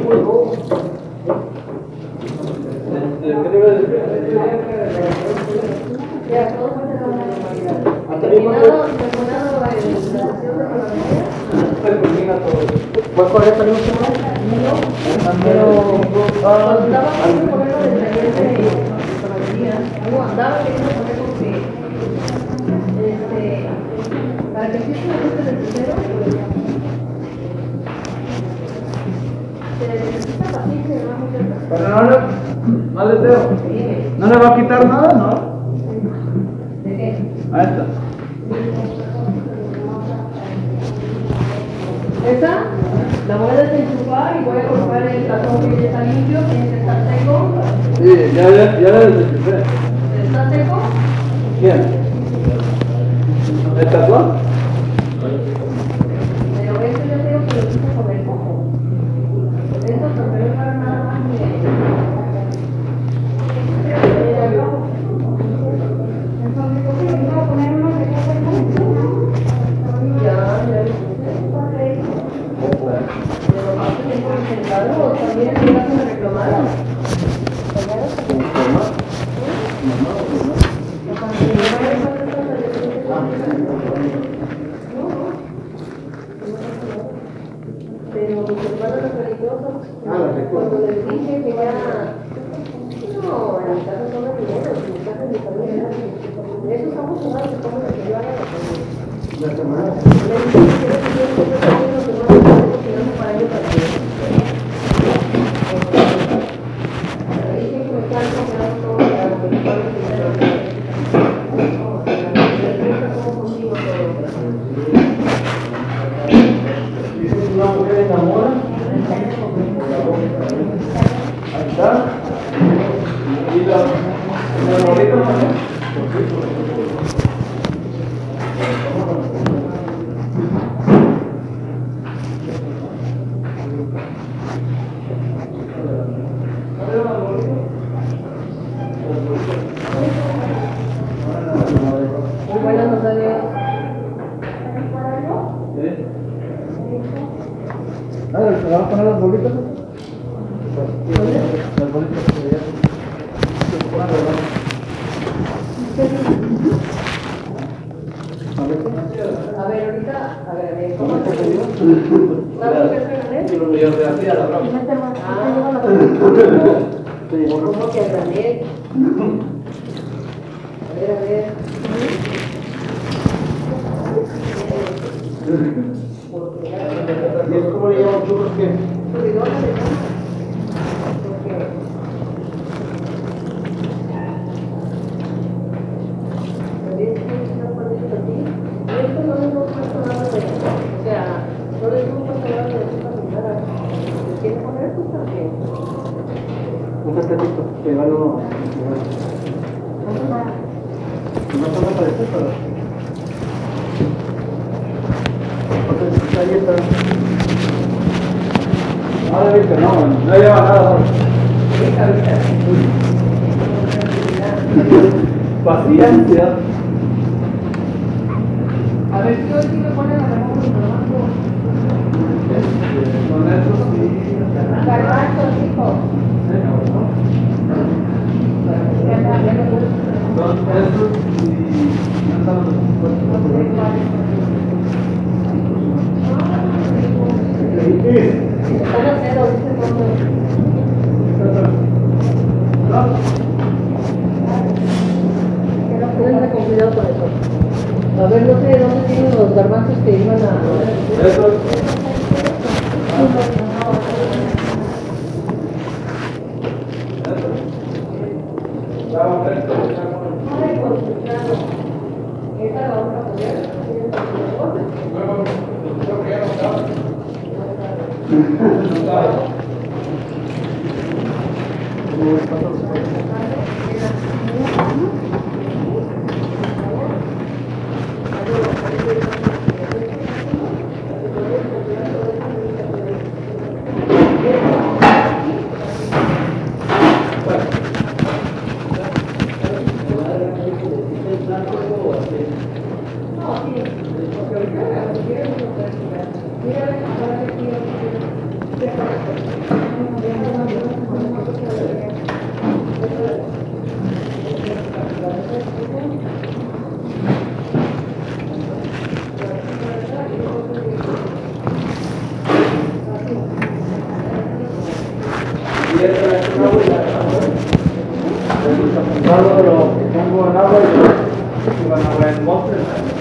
¿Cuál fue el último? Pero cuando andaba queriendo ponerlo del taller de panadería, no andaba queriendo ponerlo que este, para que empiece la gente del tercero, pues se necesita paciencia y no muchas cosas. Pero no le, no le veo. ¿No le va a quitar nada, no? ¿De qué? A esta. Esa la voy a desenchufar y voy a colocar el cartón que ya está limpio, tiene que estar seco. Sí, ya, ya, ya la desenchufé. ¿Está seco? ¿Quién? ¿El tatuón? Pero eso yo creo que lo quito con el cojo. Eso porque no para nada más ni ya, ya lo también me hacen reclamar. Pero mis hermanos los religiosos, cuando les dije que ya no, en mi casa son de dinero, en mi casa mi familia, eso estamos jugando, como lo que yo haga La semana. les dije que yo quiero que yo también los hermanos estén cocinando para ellos también. Dije que me están comprando todo para que mi padre se me lo les gusta cómo consigo todo. Una mujer enamora. Ahí está. Y la, la morrita también. Muy buenas noches. ¿Eh? A ver, a ver, ¿cómo te salió? ¿Sabes qué te gané? Y lo yo de así a la broma. Ah, ¿cómo que gané? A ver, a ver. ¿Y eso cómo le llaman churros que? Subidón, ¿le llaman? Porque esto no les hemos puesto nada de, o sea, no les hemos puesto nada de azúcar ni nada. ¿Les quieren poner esto también? Un cafecito, que vale uno. No toma para esto, pero. Entonces, ahí está. Ahora viste, no, no lleva nada. Ahorita, ahorita. Paciencia. A ver si hoy sí me ponen a remojo y trabajo. Con eso sí. Garbanzos, hijo. Son esos y no estamos Están a cero, dice todo. Cuídense con cuidado con eso. A ver, no sé dónde tienen los garbanzos que iban a... Esos. Estaba fresco. Ay, concentrado. ¿Esta la vamos a poner? Luego, creo que ya no estaba. Y esta es una agua. Cuando lo pongo en agua y van a ver en bote.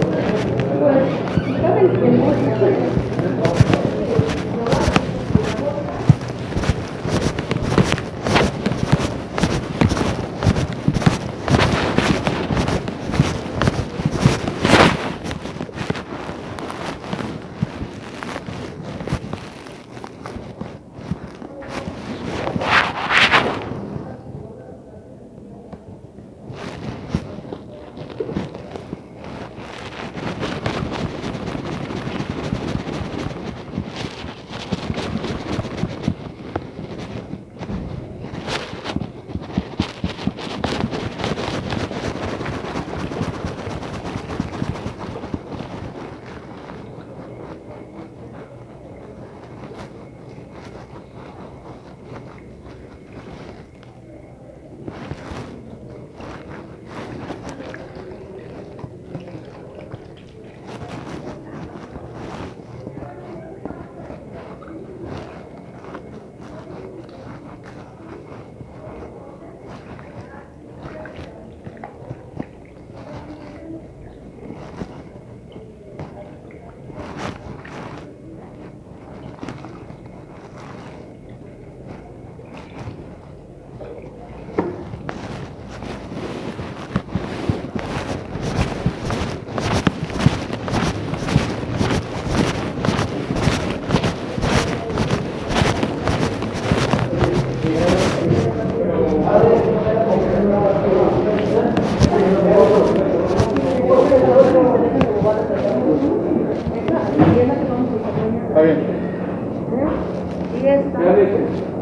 Está bien. Y esta. Ya dije.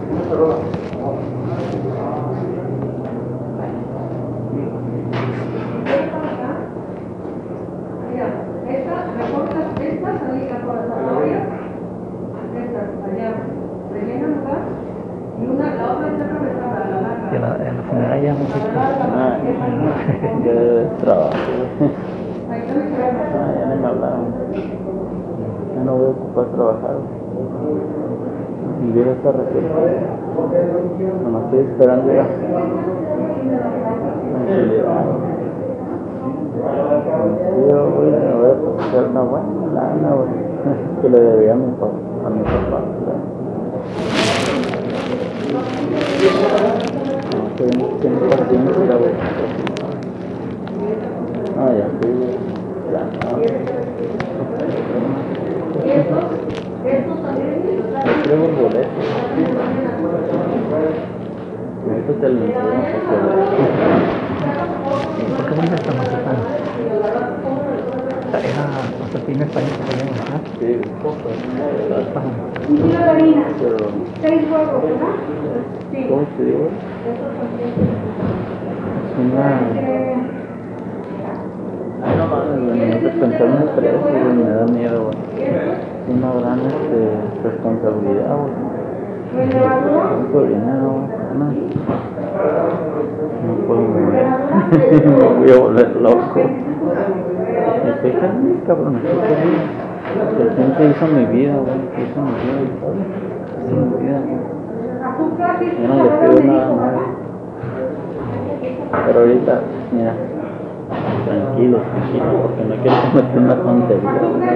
Mira, esta, recortas estas, ahí la con las zanahorias, estas, allá, rellenan acá, y una, la otra está atravesada, la larga. Y en la, en la funeraria hemos visto. Ah, qué trabajo. Ah, ya ni me hablaron. Ya no voy a ocupar trabajar. Mi vida está resuelta. Nomás estoy esperando ya. Tranquilidad. Yo voy, me voy a hacer una buena lana, güey, que le debía a mi papá. A mi papá, ¿verdad? No, que tiene paciencia, güey. Ah, ya fui, güey. Ya, no. Yo traigo el boleto. Esto te lo enseño porque... ¿Por qué vuelve hasta Mazatlán? Era, o sea, tiene España que se llama, ¿verdad? Sí, poco. Un kilo de harina, Pero, seis huevos, ¿verdad? Sí. ¿cómo te digo? Es una... Ay, no mames, güey, no te pensar en el precio, güey, me da miedo, güey. Es una gran este, responsabilidad, güey. Tanto dinero, güey. No, no puedo mover. Me voy a volver loco. Estoy feliz, cabrón, estoy feliz. El gente hizo mi vida, güey. Hizo mi vida, hizo mi vida, güey. Yo no le pido nada más. Pero ahorita, mira, tranquilo, tranquilo, porque no quiero cometer una tontería.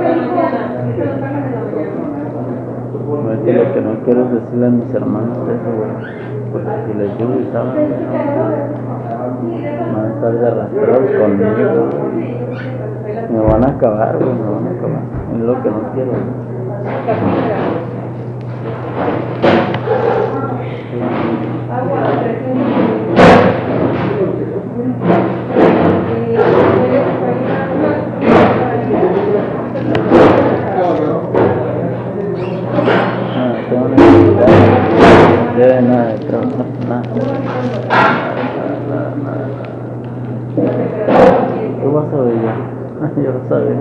Ahorita lo que no quiero es decirle a mis hermanos eso, güey. Porque si les digo y saben, van a estar de arrastrados conmigo. Me van a acabar, güey, me van a acabar. Es lo que no quiero, güey. Ah, tengo necesidad. No debe nada de trabajar, nada. Nada, nada, nada. Tú vas a ver ya. Yo lo sabía.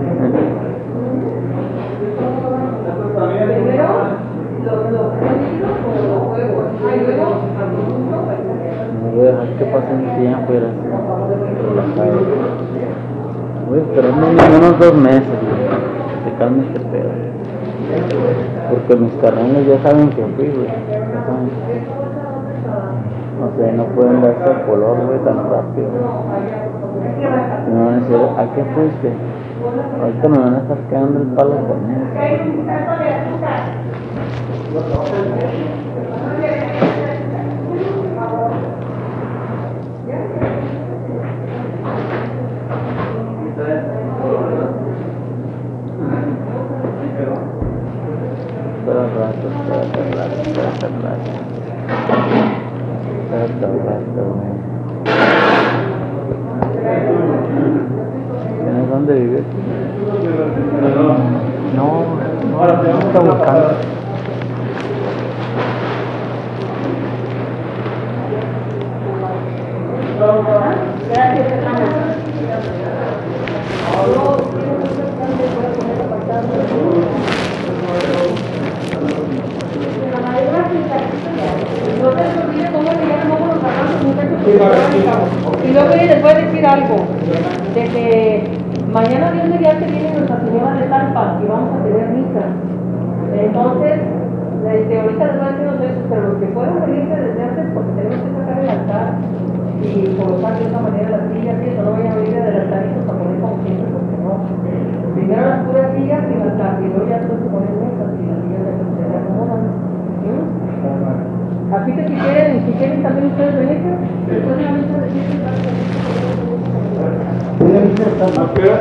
No voy a dejar que pase un tiempo y era así, relajado. Voy a esperar unos dos meses, güey, que se calme este pedo. Porque mis carnales ya saben que fui, güey. Ya saben que fui. O sea, no pueden darse el color, güey, tan rápido. Me van a decir, ¿a qué fuiste? Ahorita me van a estar quedando el palo con él. Espera un rato, espérate un rato, espérate un rato. Espérate un rato, güey. ¿Tienes dónde vivir? No, no, no está buscando. Gracias, hermana. No se les olvide cómo le llaman los agarros, muchachos. Y luego les voy a decir algo, de que mañana Dios mediante viene Nuestra Señora de Talpa y vamos a tener misa. Entonces, desde ahorita les voy a decir los besos, pero los que puedan venirse desde antes, porque tenemos que sacar el altar y colocar de esa manera las sillas, y eso no vayan a venir del altarito para poner como siempre, porque no. Primero las puras sillas y el altar, y luego ya después se ponen mesas y las sillas ya se acomodan. ¿Mm? Así que si quieren, si quieren también ustedes venirse, después de la misa de siete, ¿A qué hora?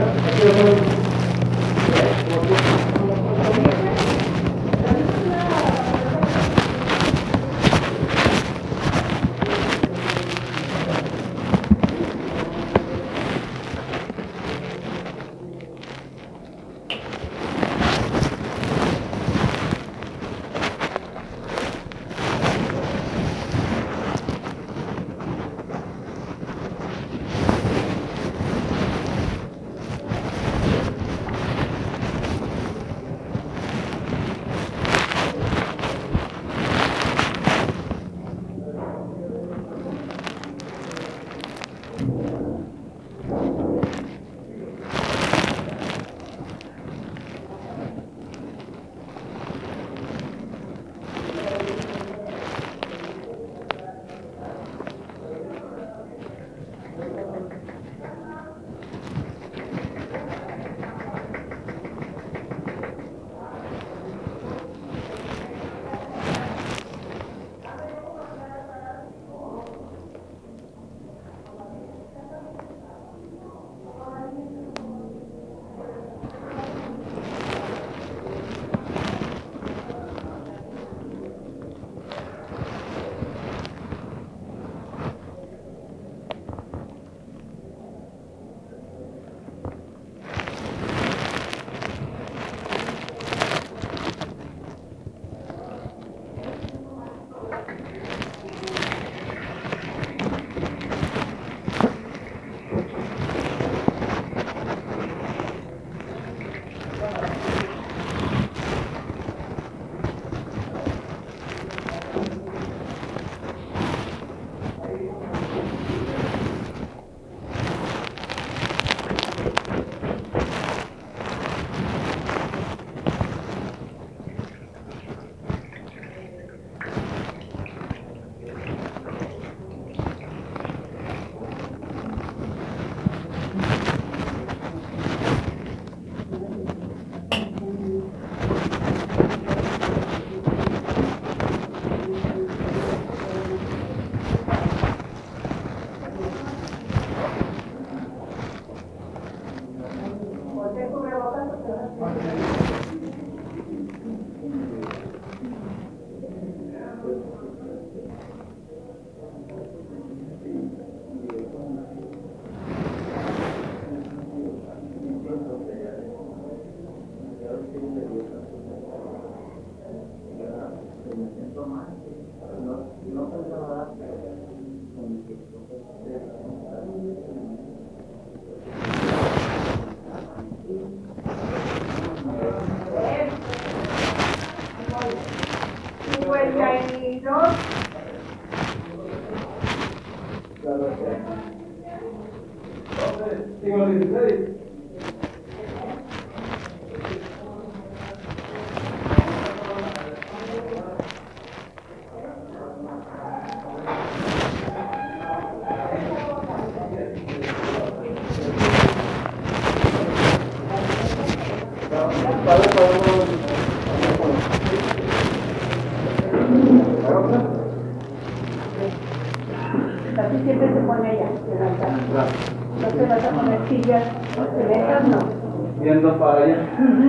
Así siempre se pone ella, en la altar. No te vas a poner sillas, mesas no. Viendo para allá.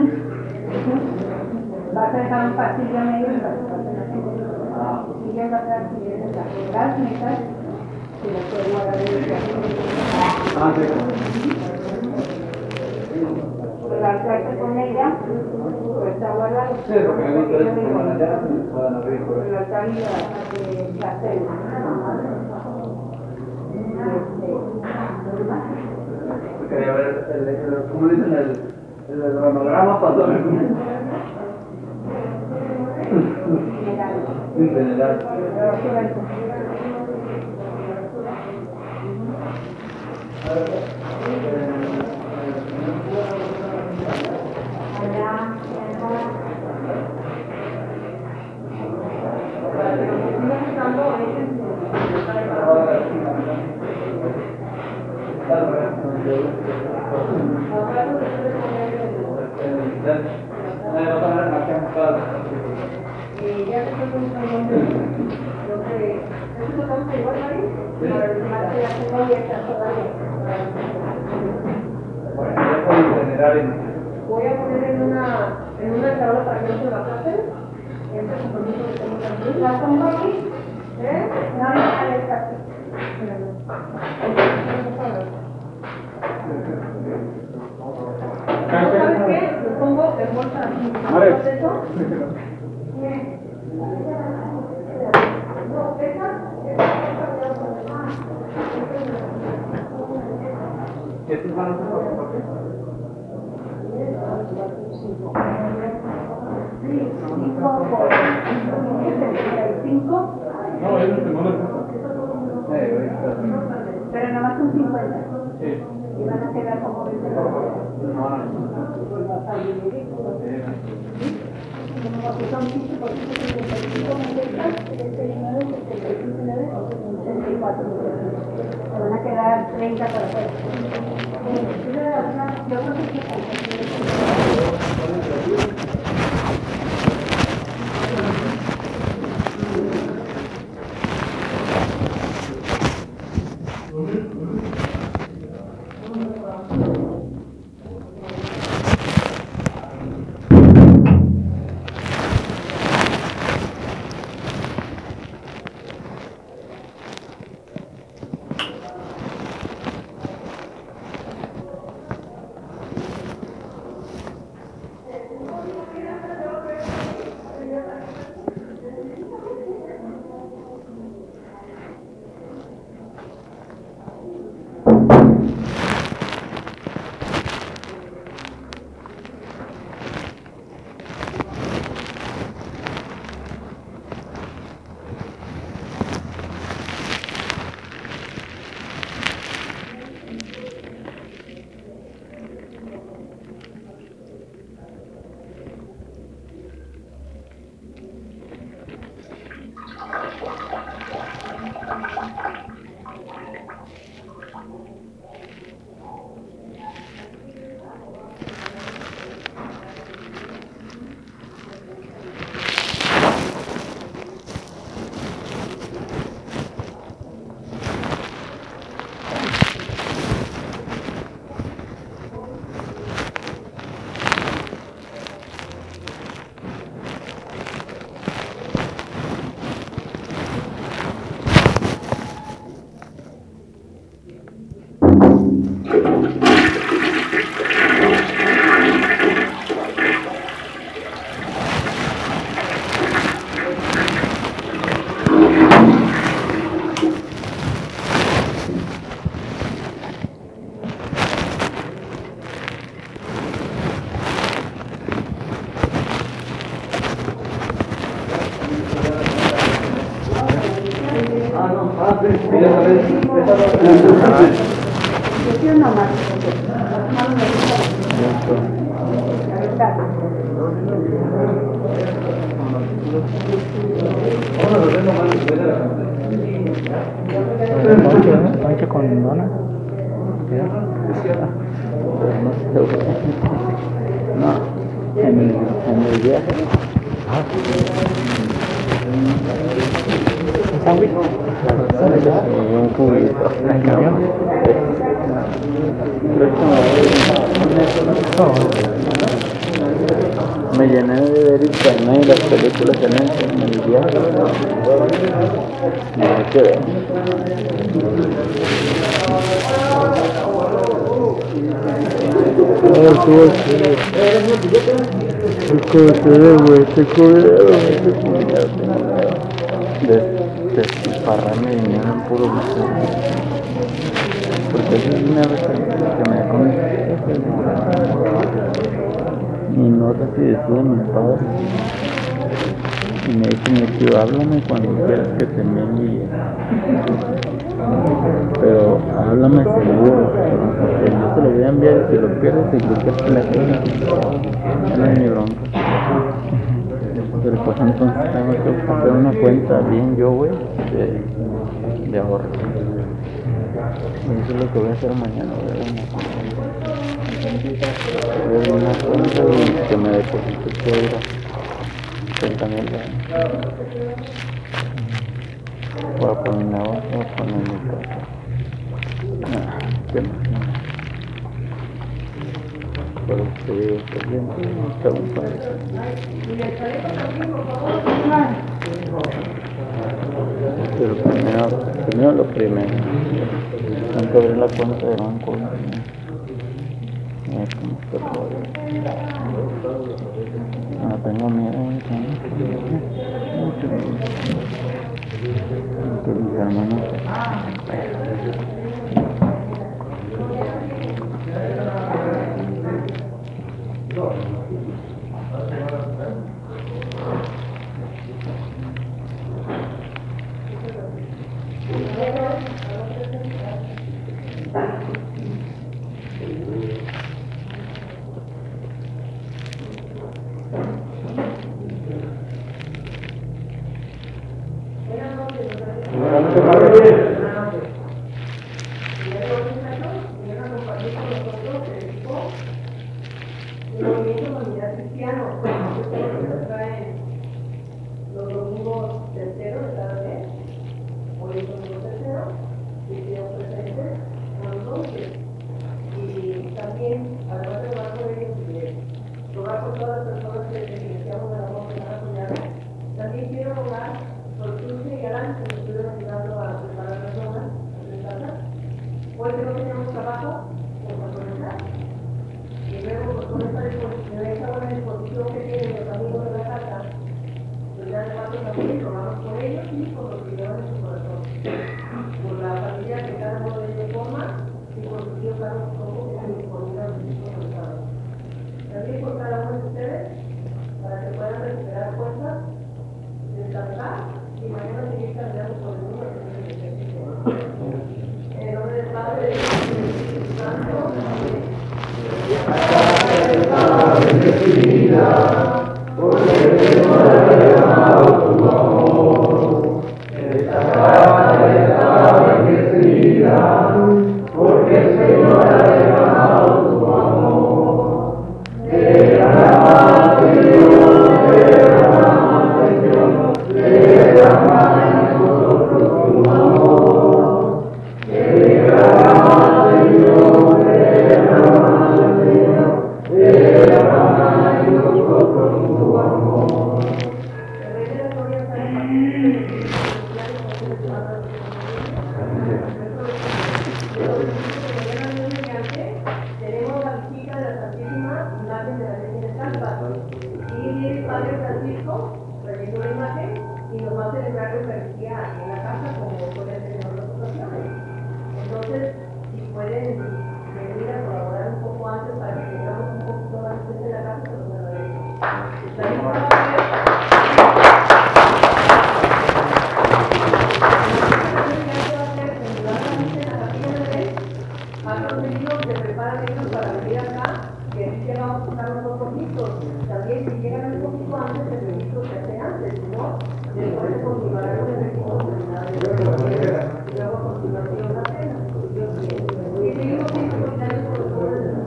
Vas a dejar un pasillo medio y vas a hacer así. Sillas vas a dar las mesas y las puedes guardar en el cuarto. Ah, sí. El altar se pone ella, pues está guardado. Sí, lo que me gusta es que van allá y puedan abrir por ahí. El altar y la, la cena. Quería ver el, el, el, ¿cómo dicen? El, el cronograma para ver. En general. Y ya que estoy preguntando lo que es lo que vamos a llevar ahí, para el martes de la semana y está todavía. Bueno, ya pueden generar en. Voy a poner en una, en una tabla para que no se la pasen. Este compromiso que tengo también. ¿La pongo aquí? ¿Eh? No, no, no, está. ¿Sabes qué? Lo pongo en bolsa así. Vale. ¿Eso? ¿Estos van a ser por qué? cinco, No, ellos no les gusta. Eh, pero nada más son cincuenta. sí. Y van a quedar como veinte. No, no. Como que son quince por ciento, setenta y cinco mesetas, setenta y nueve, setenta y cinco, setenta y cuatro. Se van a quedar treinta para afuera. Yo creo que Yo no más. Ponche, ponche con dona. No, en el, en el viaje. ¿Un sándwich? Y un juguito. ¿En el camión? Me llené de ver internet y las películas en el, en el viaje. No hay que ver. Ah, estuvo chido. Te correo, güey, te correo, te correo, te correo. Despilfarrarme dinero en puro vicio. Porque esa es una vez que me dejó mi jefe, y no recibí de mis padres. Y me dice mi tío, háblame cuando quieras que te envíe. Pero háblame seguro, porque yo te lo voy a enviar y si lo pierdes y bloqueaste la cosa, ya no es mi bronca. Pero pues entonces tengo que hacer una cuenta bien yo, güey, de, de ahorro. Y eso es lo que voy a hacer mañana, voy a ver una cuenta. Voy a ver una cuenta y que me deposite todo a treinta mil dólares. Voy a poner una voz, voy a poner mi casa. Ah, qué más. Pero te digo que bien, está un padre. Pero primero, primero lo primero. Tengo que abrir la cuenta de banco. Es como se puede. No tengo miedo. Que mis hermanos. Porque acto seguido se preparan ellos para venir acá, que sí vamos a buscar unos poquitos. También si llegan un poquito antes, el registro se hace antes, si no, después se continuará con el registro terminado de y luego a continuación la cena. Y seguimos siendo solidarios con los pobres de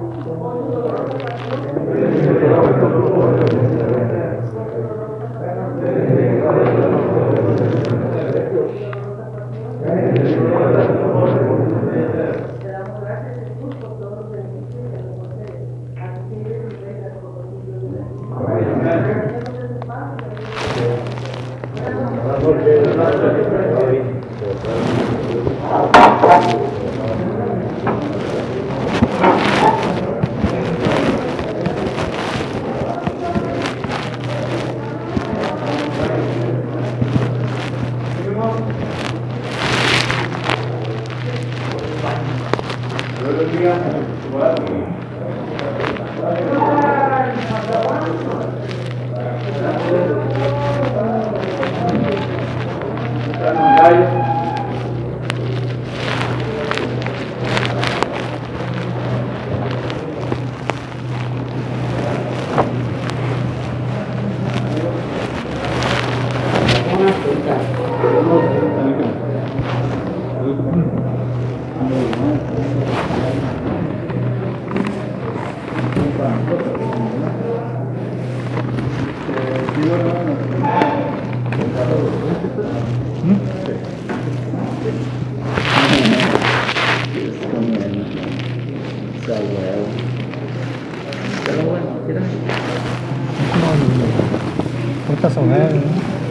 Ahorita son él.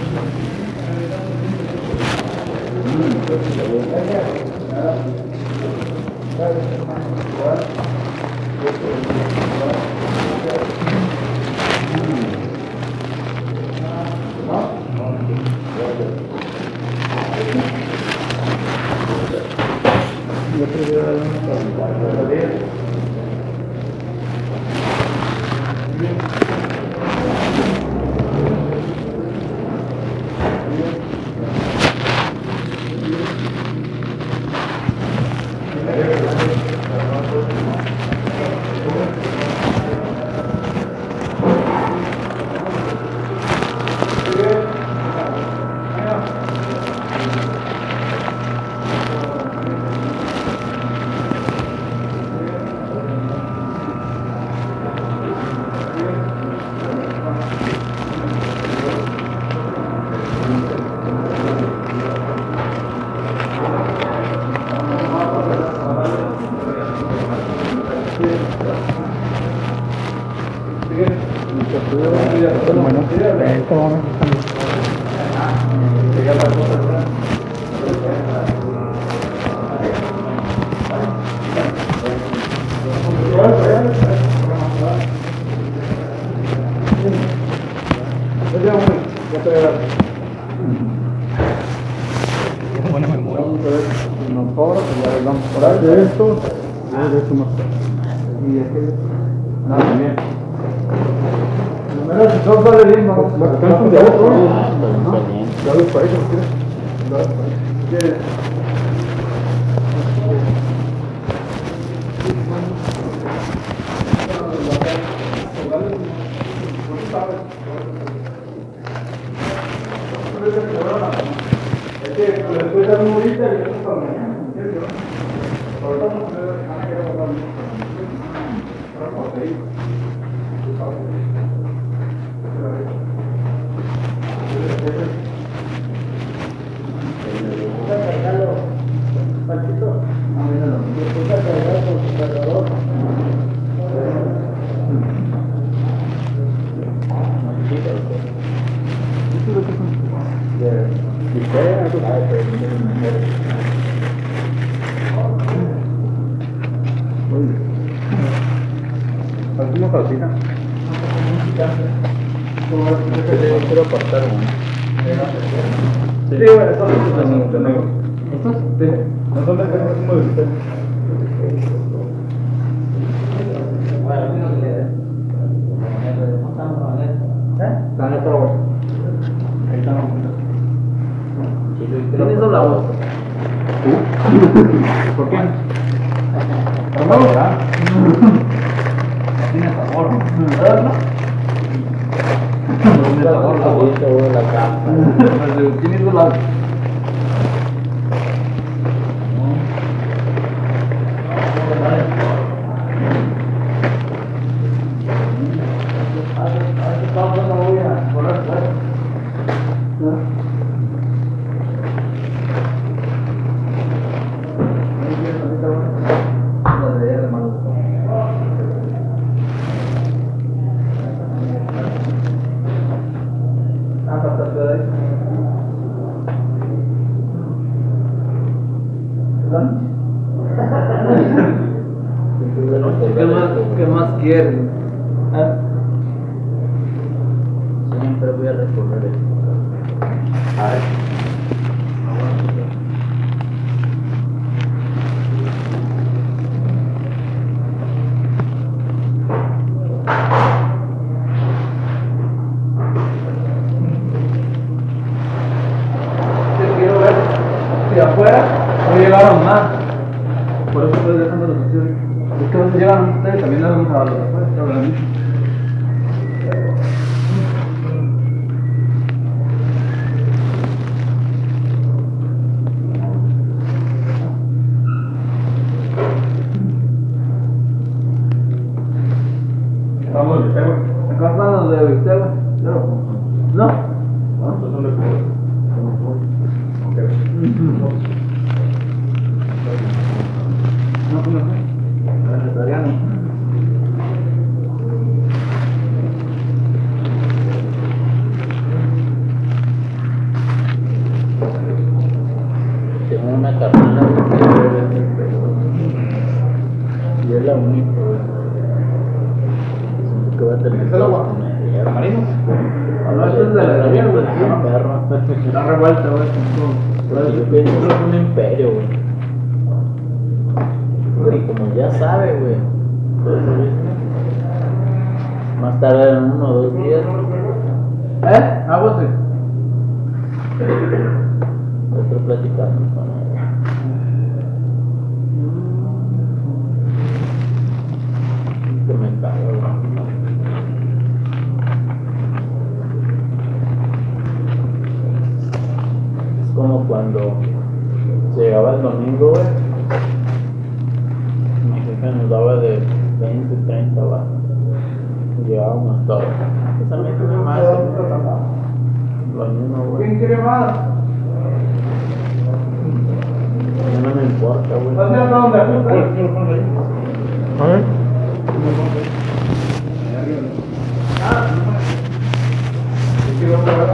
Bueno, esto vamos buena memoria. Nos cobra, pues ya arreglamos por ahí de esto, y de esto más. Y aquello. Nada, bien. Mira, si todo sale bien, vamos. La que cantan de otro, ¿no? Ya los países, ¿quieres? ¿Quieres? Es que después de una horita y después para mañana, ¿entiendes? Ahorita no se debe dejar que haga la misma. Ahora por ahí. Tú sabes. ¿Alguna cocina? Quiero apartar uno. Sí, bueno, eso es mucho negro. ¿Estos? Sí. No son de como de usted. Están en otra bolsa. Ahí están. ¿Quién hizo la bolsa? ¿Tú? ¿Por qué? que más quieren. ¿Ah? Siempre voy a recorrer esto. A ver. Quiero ver si afuera no llegaron más. Por eso estoy dejando los vacíos. Es que no llegaron ustedes, también les vamos a dar los de afuera. Está hablando. Vamos, Vistego. Acá están los de Vistego. ¿No? ¿Cuántos son de Vistego? No, pues no sé. Vegetariano. Tengo una carnala que quiero vender, pero y es la única, güey. Siento que voy a tener que comer. ¿Marino? A No, ver, eso es de la perro, güey. perro. Está revuelta, güey. Pero yo pienso que es un imperio, güey. Y como ya sabe, güey. Entonces, ¿viste? Más tarde en uno o dos días. ¿Eh? Ah, vos sí. Estoy platicando con él. Que me cago, güey. Es como cuando llegaba el domingo, güey. Mi jefe nos daba de veinte, treinta baros. Llegábamos todos. Esa me tiene más. Lo mismo, güey. ¿Quién quiere más? Ya no me importa, güey. ¿Vas a dónde apunta? A ver. ¿Qué quiero ver?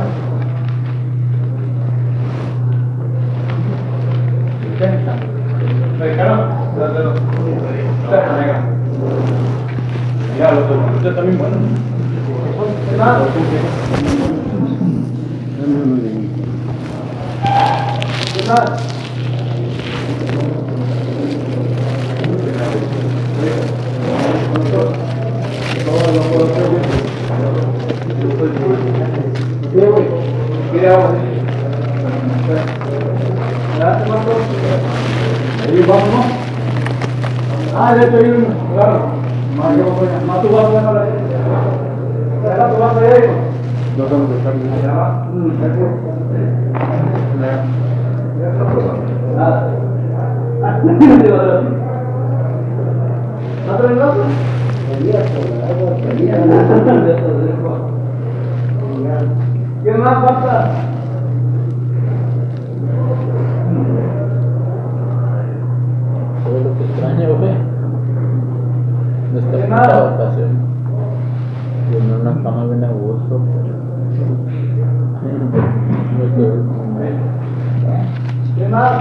¿Mexicano? Dátelo. Venga. Mira, los de usted también buenos. ¿Qué más? ¿Qué más? Ahí vamos. Ah, de hecho hay uno, claro. Más yo voy a, más tú vas a ver ahora. Ya tú vas a ver. No tengo que estar bien. Ya va. Nada. Ah, ¿no te ven gato? ¿Qué más falta? Todo lo que extraño, güey. Nuestra ¿Qué puta más? vacación. Yo en una cama bien a gusto. Me quedé con él. ¿Qué más?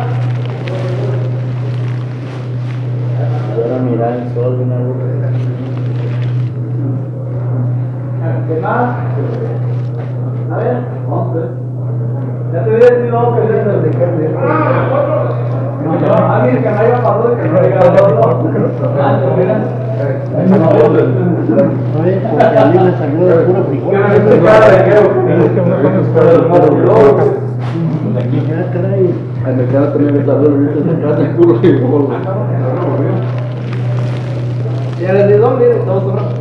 Y ahora mirar el sol bien a gusto. ¿Qué más? A ver, once. Ya te hubiera sido once. No, alguien que no haya pasado y que no haya pasado. Ah, te hubieran. Oye, porque a mí me salió de puro frijol. ¿Qué me dice cara de qué? Ya, caray. Al mercado también me salió ahorita de casa de puro frijol. Ya les di dos, miren, estamos sobrados.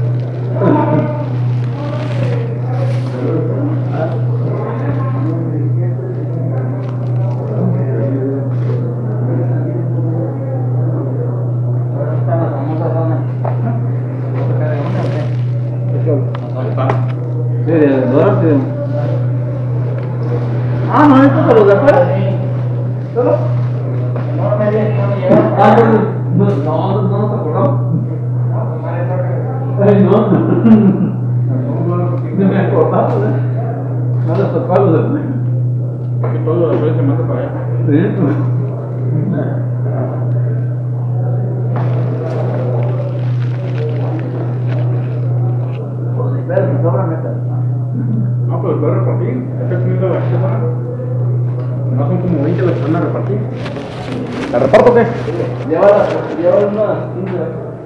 Sí, de Dora, sí. Ah, no, estos de los de afuera. ¿Solo? No, me viene, no me llega. Ah, no, no, no, no nos acordamos. Ay, no. No me acordaba, ¿eh? No les tocó a los de afuera. Que todo lo después se manda para allá. Sí, pues. ¿La reparto o qué? Llévala, llévala unas quince.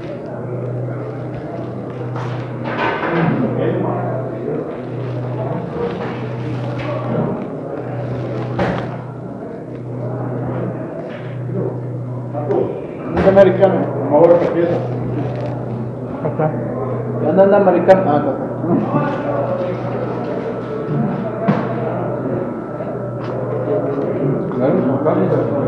Es americano, como ahora que empieza. Acá. ¿Dónde anda americano? Ah, acá. Claro, con carne.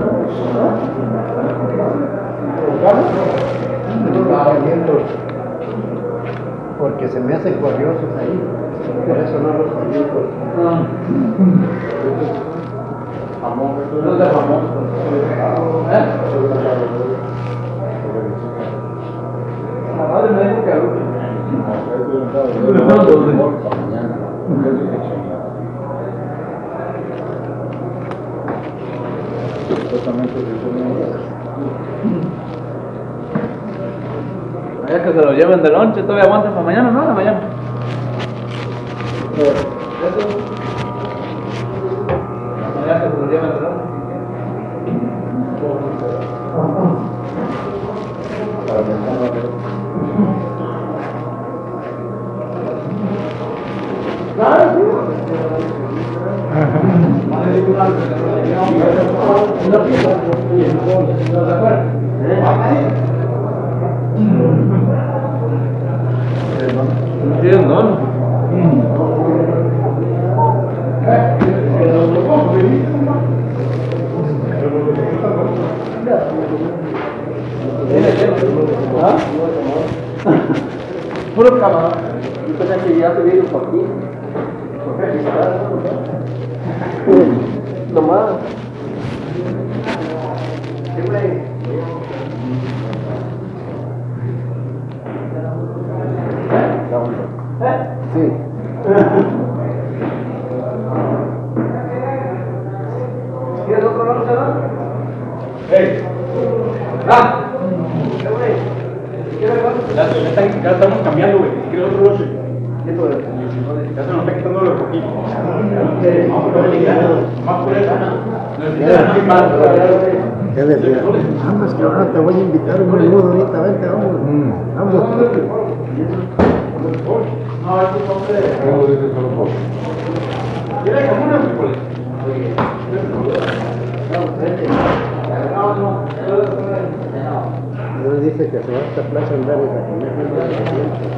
¿Con carne? Porque se me hacen curiosos ahí. Por eso no los conozco. Jamón, no es de jamón. ¿Eh? La madre me dijo que algo. Vaya que se lo lleven de lonche, todavía aguantan para mañana, ¿no? La mañana. Eso. Vaya que se lo lleven de lonche. Bien, ¿no? ¿Ah? Puro camarón. Yo pensé que ya te vieron por aquí. Aquí está. Nomás. Sí. ¿Quieres otro lonche, no? ¡Hey! ¡Ah! Ya, ya, está- ya estamos cambiando, güey. Quiero otro lonche. Ya se nos está quitando lo poquito. Vamos a ver, más por eso. ¿Qué decía? Vamos, que ahora te voy a invitar un menudo ahorita, vente, vamos. Vamos. No, estos son de... Mira, como una frijoles. Él dice que se va a esta plaza andar y a comer.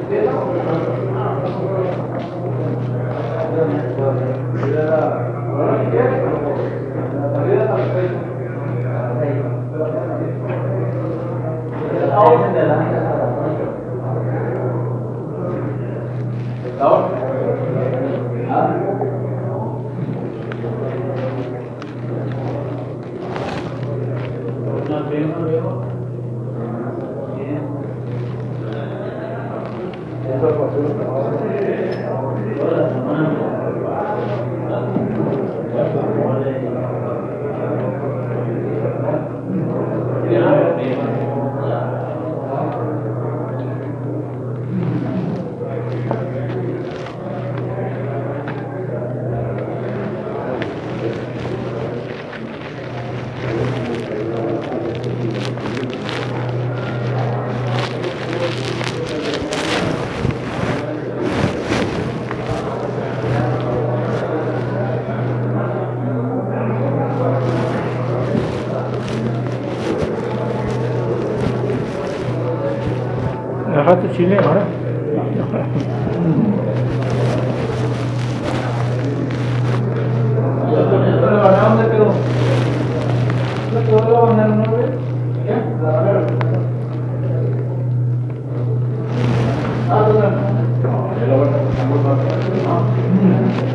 ¿Agarraste chile ahora? ¿Dónde quedó? ¿Dónde quedó la banana, no, güey? ¿Qué? La banana. Ah, ¿dónde? No, la banana está muy fácil.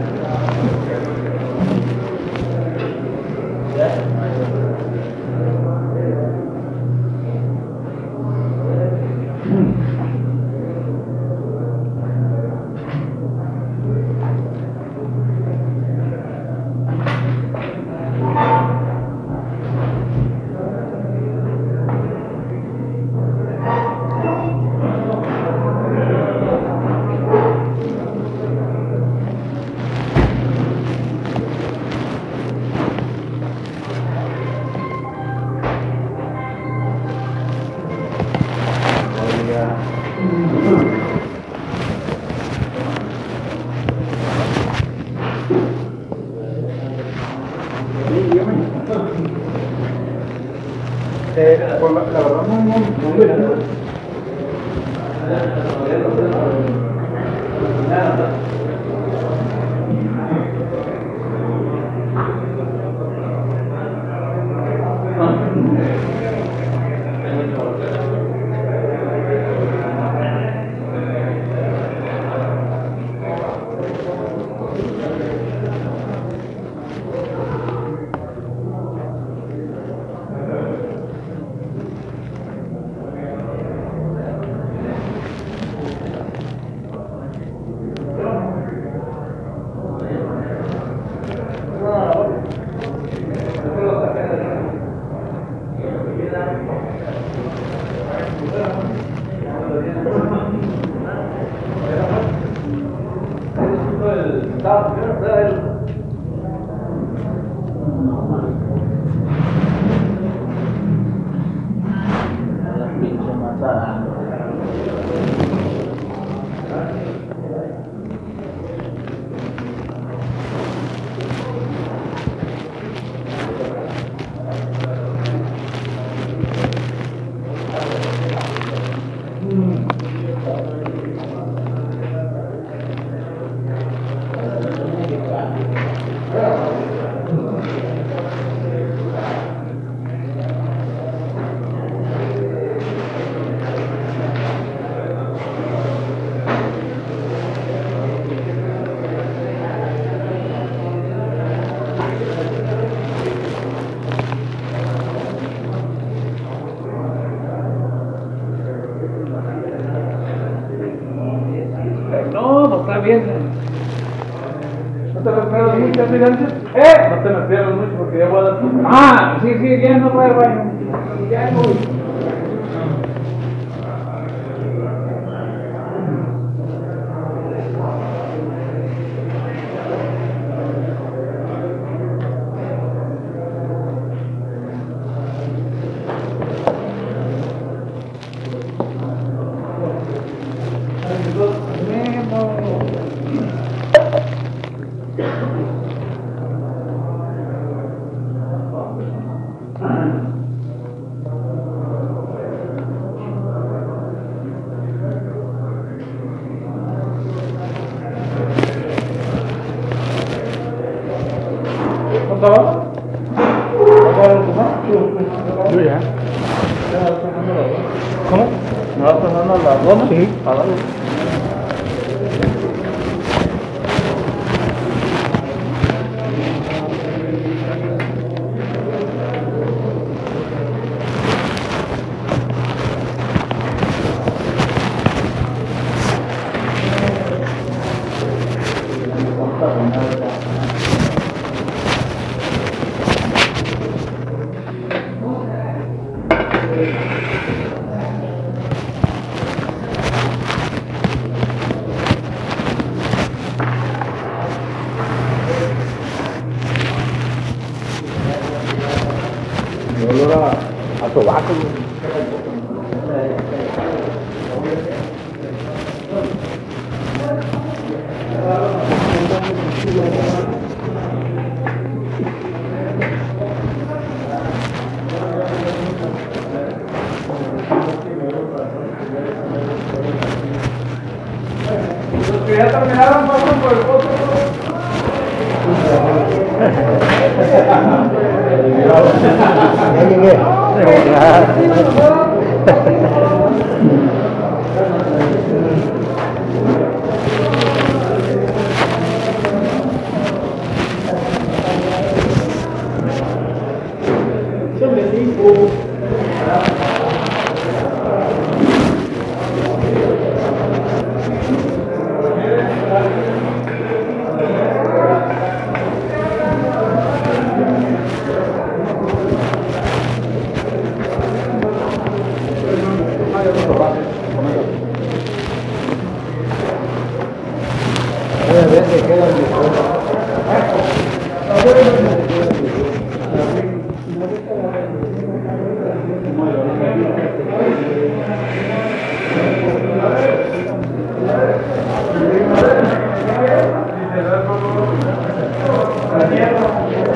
No, pues está bien. ¿No te me pierdas mucho, Fidencio? ¿Eh? No te me pierdas mucho porque ya voy a dar tu... Ah, sí, sí, ya no voy al baño. Ya voy. ¿Cuánto va? Yo ya. ¿Cómo? ¿Me vas pasando a la dona? Sí. A la Olor a, a tabaco. Los que ya terminaron pasan por el pozo. Ya llegué. Voy a ver si quedan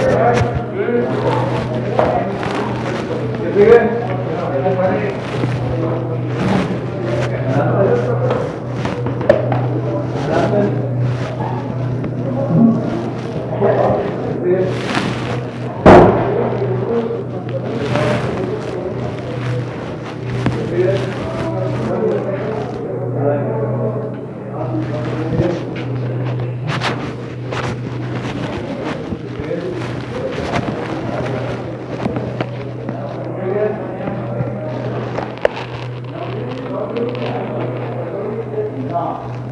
¿Qué sigue?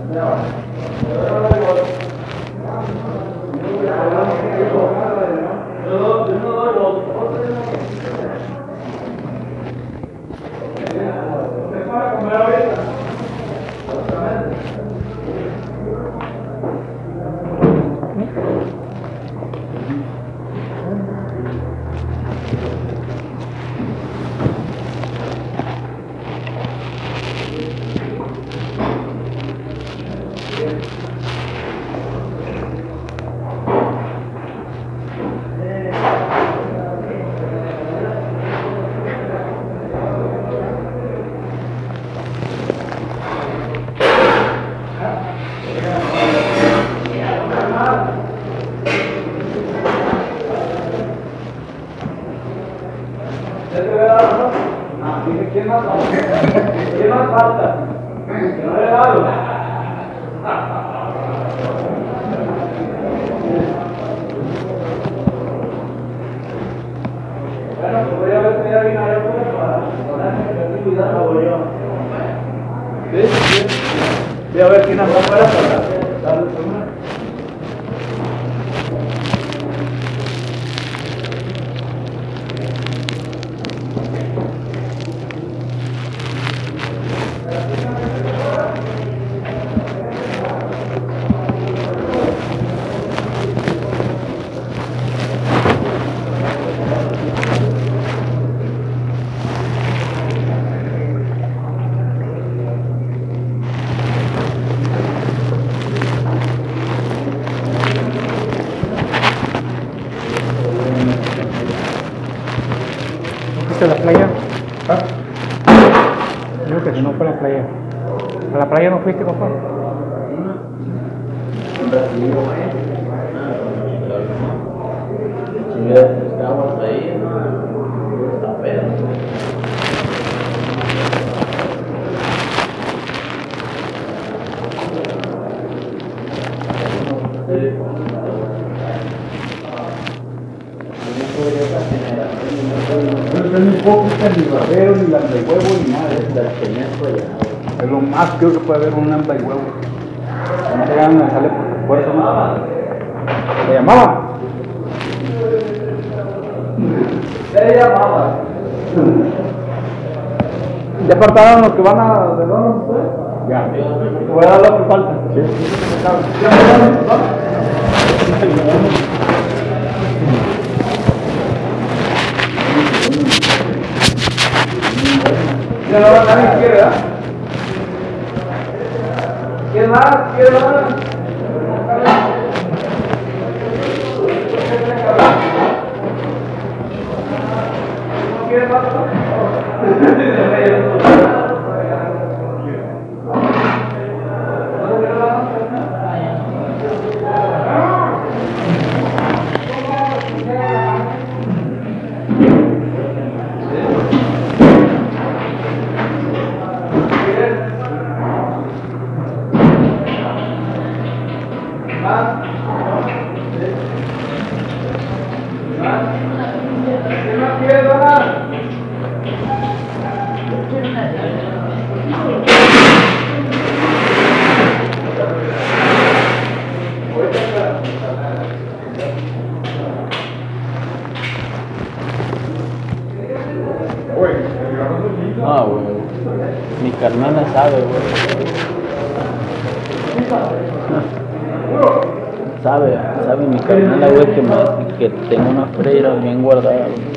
¿Qué más falta? Que no le he dado. Bueno, pues voy a ver si alguien allá afuera para ponerme cuidado, voy yo. ¿Sí? ¿Sí? Voy a ver quién anda afuera para darle tomar. ¿Fuiste a la playa? ¿Ah? Digo que si no fue a la playa. ¿A la playa no fuiste, papá? Si estamos ahí, a ver. Pero ni poco ni barbero, ni lambda y huevo, ni nada de eso. Es lo más que se puede ver un lambda y huevo. No te ganan de sale por fuerza, ¿no? ¿Le llamaban? ¿Qué llamaba? ¿Ya apartaron los que van a de dónde ustedes? Ya. Voy a dar lo que falta. Sí. Ya no va nadie quiere, ¿verdad? ¿Quién más? ¿Quién más? ¿Quién más? No, güey. Mi carnal sabe, güey. Sabe, sabe mi carnal, güey, que, me, que tengo una freira bien guardada, güey.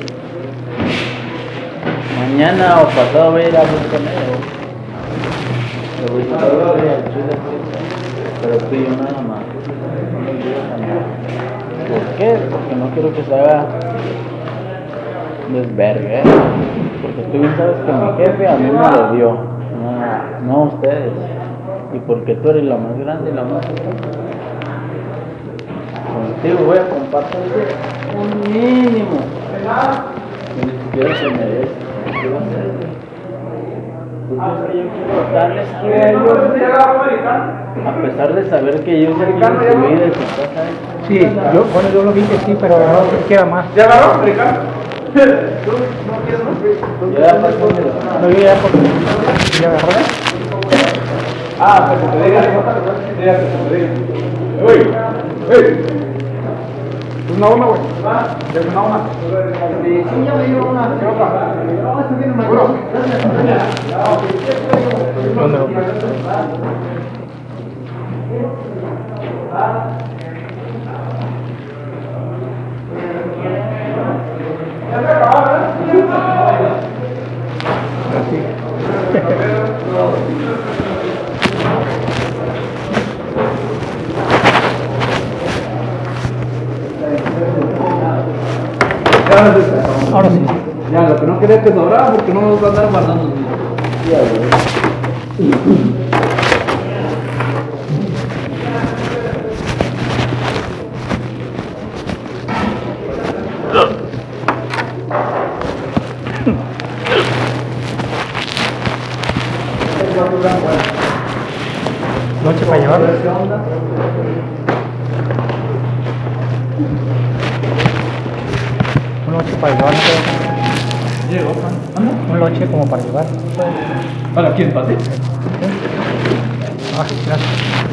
Mañana o pasado voy a ir a hablar con ella, güey. Le voy a decir, "Oye, al chile, pero tú y yo nada más. No le digas a nadie". ¿Por qué? Porque no quiero que se haga desvergue, ¿eh? Porque tú bien sabes que mi jefe a mí me lo dio, no, no a ustedes. Y porque tú eres la más grande y la más importante. Contigo voy a compartir un mínimo que ni siquiera se merece. ¿Qué va a hacer? Porque yo quiero darles que ellos, a pesar de saber que ellos tienen su vida y su casa. Sí, yo, bueno, yo lo vi que sí, pero no queda más. ¿Ya agarró, americano? ¿Tú no quieres más? Ya pasó, No, yo ya porque ya agarré. Ah, que se te diga, diga que se te diga. ¡Ey! ¡Ey! ¿Es una una, güey? ¿Es una una? Sí, ya me dio una. ¿Qué otra? No, esto viene una. Uno. Ahora sí. Ya, lo que no quería que sobrara porque no nos va a andar guardando. Noche para llevar. Un noche para llevar. Llegó, Un noche como para llevar. ¿Para quién, para ti? Ah, gracias.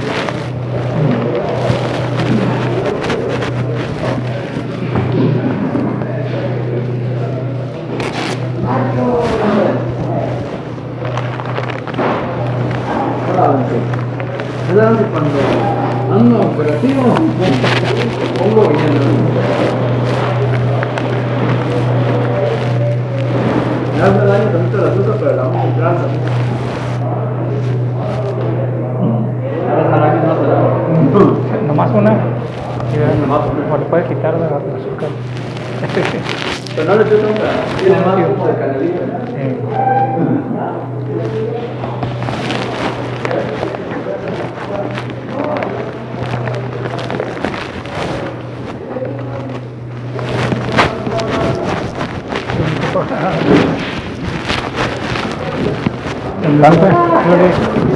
¿Sabes cuando ando operativo? Pongo bien. Me hace daño también la azúcar, pero la vamos a comprar también. Ahora la misma se Nomás una. Nomás una. O le puede quitar de la azúcar. Pero no le estoy nunca. Tiene más como de canelita. Eh, En blanco, flores.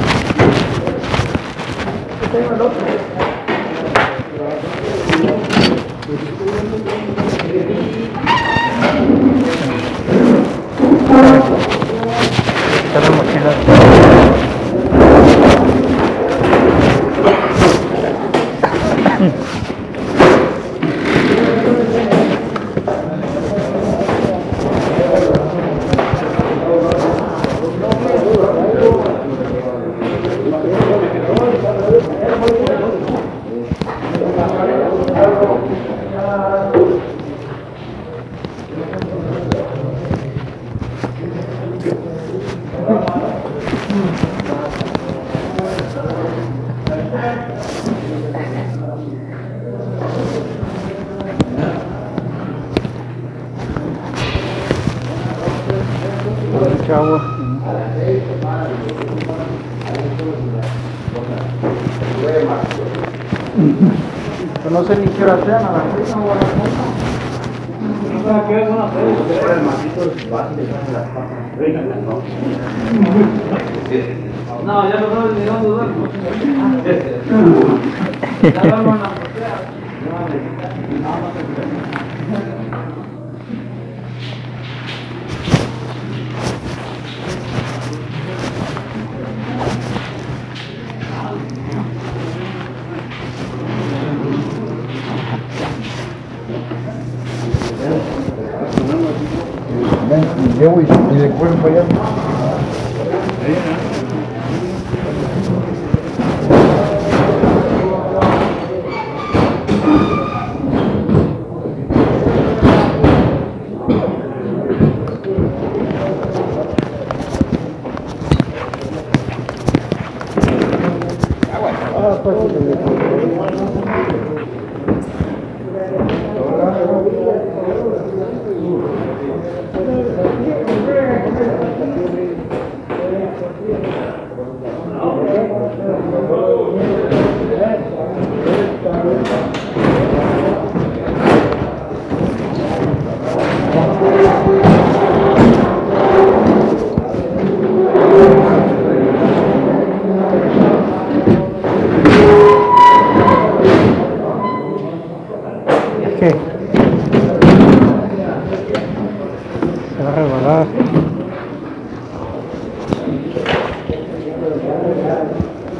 Esta es la mochila. Mucha agua. Pues no sé ni qué hora sean, a las seis no voy a la cosa. ¿Qué es una fe? El masito básico de las papas. No, ya no sabes ni dónde duermo. Ya duermo en la azotea. Llevo y, y de cuerpo allá. Ah, pues ¿qué? Se va a resbalar.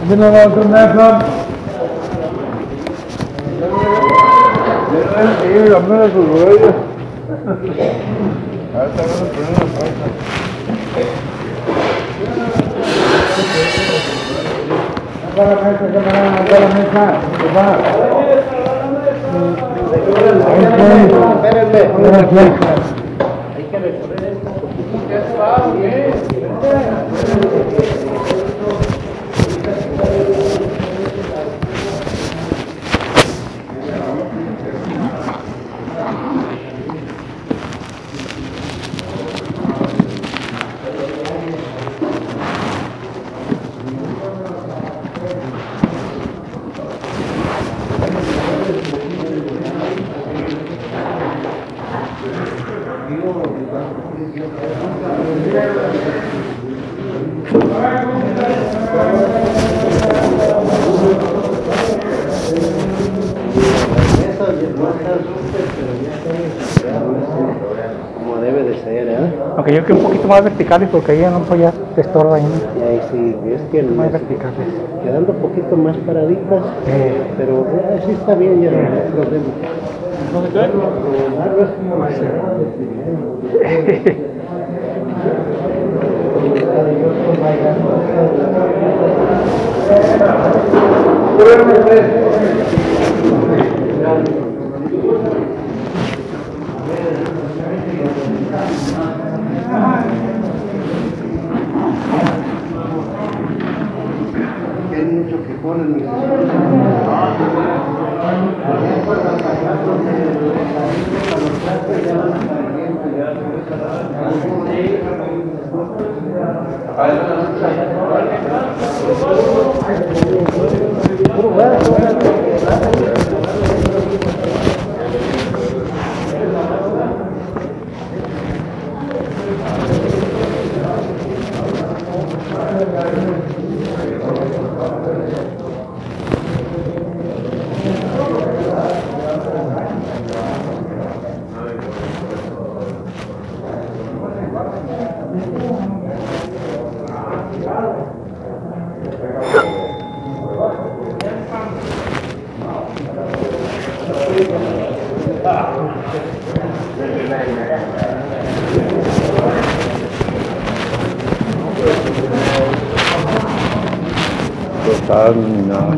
Viene la otra mesa. Sí, la mesa sus huellas. Ahora está viendo poner una pausa. Acá la mesa, camarada, acá la mesa. Espérenme. Hay que recorrer esto. ¿Qué está? ¿Qué? Como debe de ser, ¿eh? Aunque yo quiero un poquito más verticales porque ahí no pues ya te estorba ahí, ¿no? Y ahí sí, es que Más el- verticales. quedando un poquito más paraditas, Eh. pero eh, sí está bien, ya no hay problema. ¿No se cae? Algo es como la hay mucho que ponen mis Total, ni nada.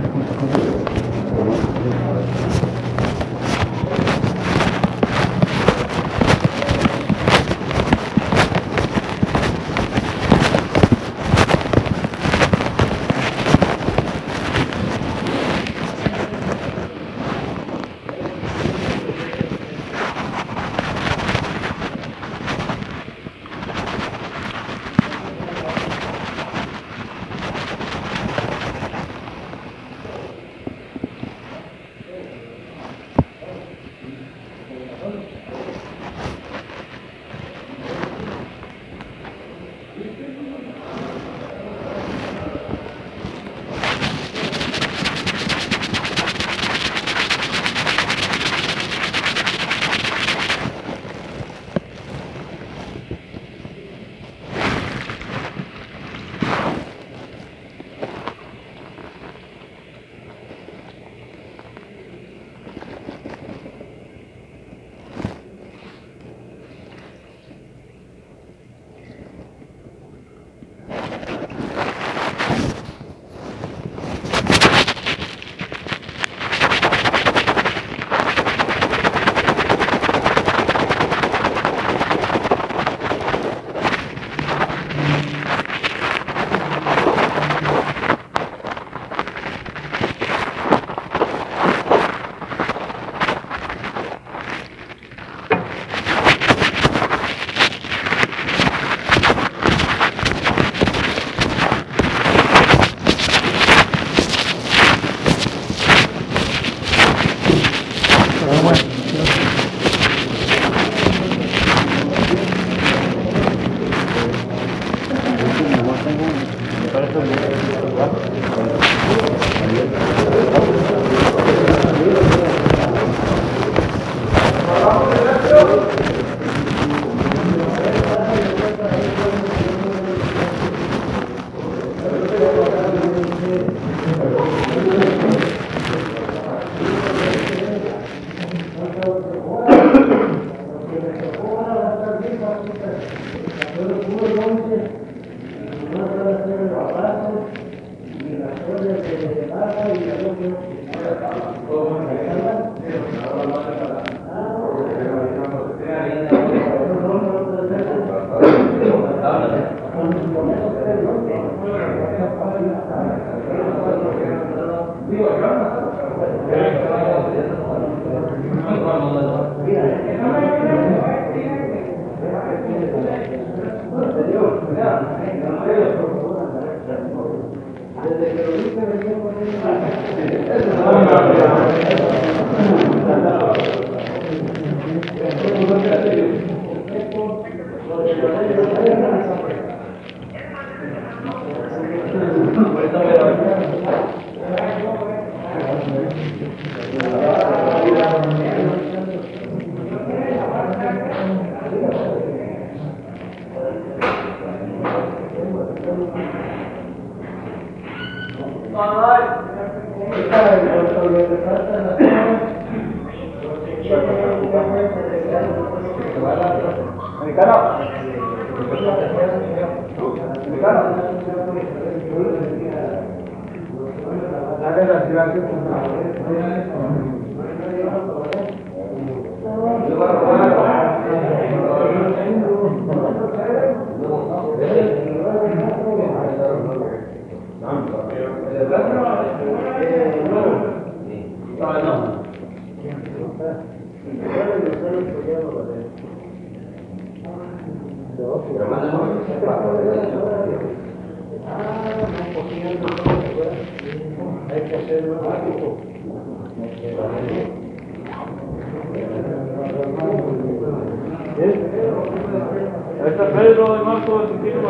Está Pedro de Marco de Sentido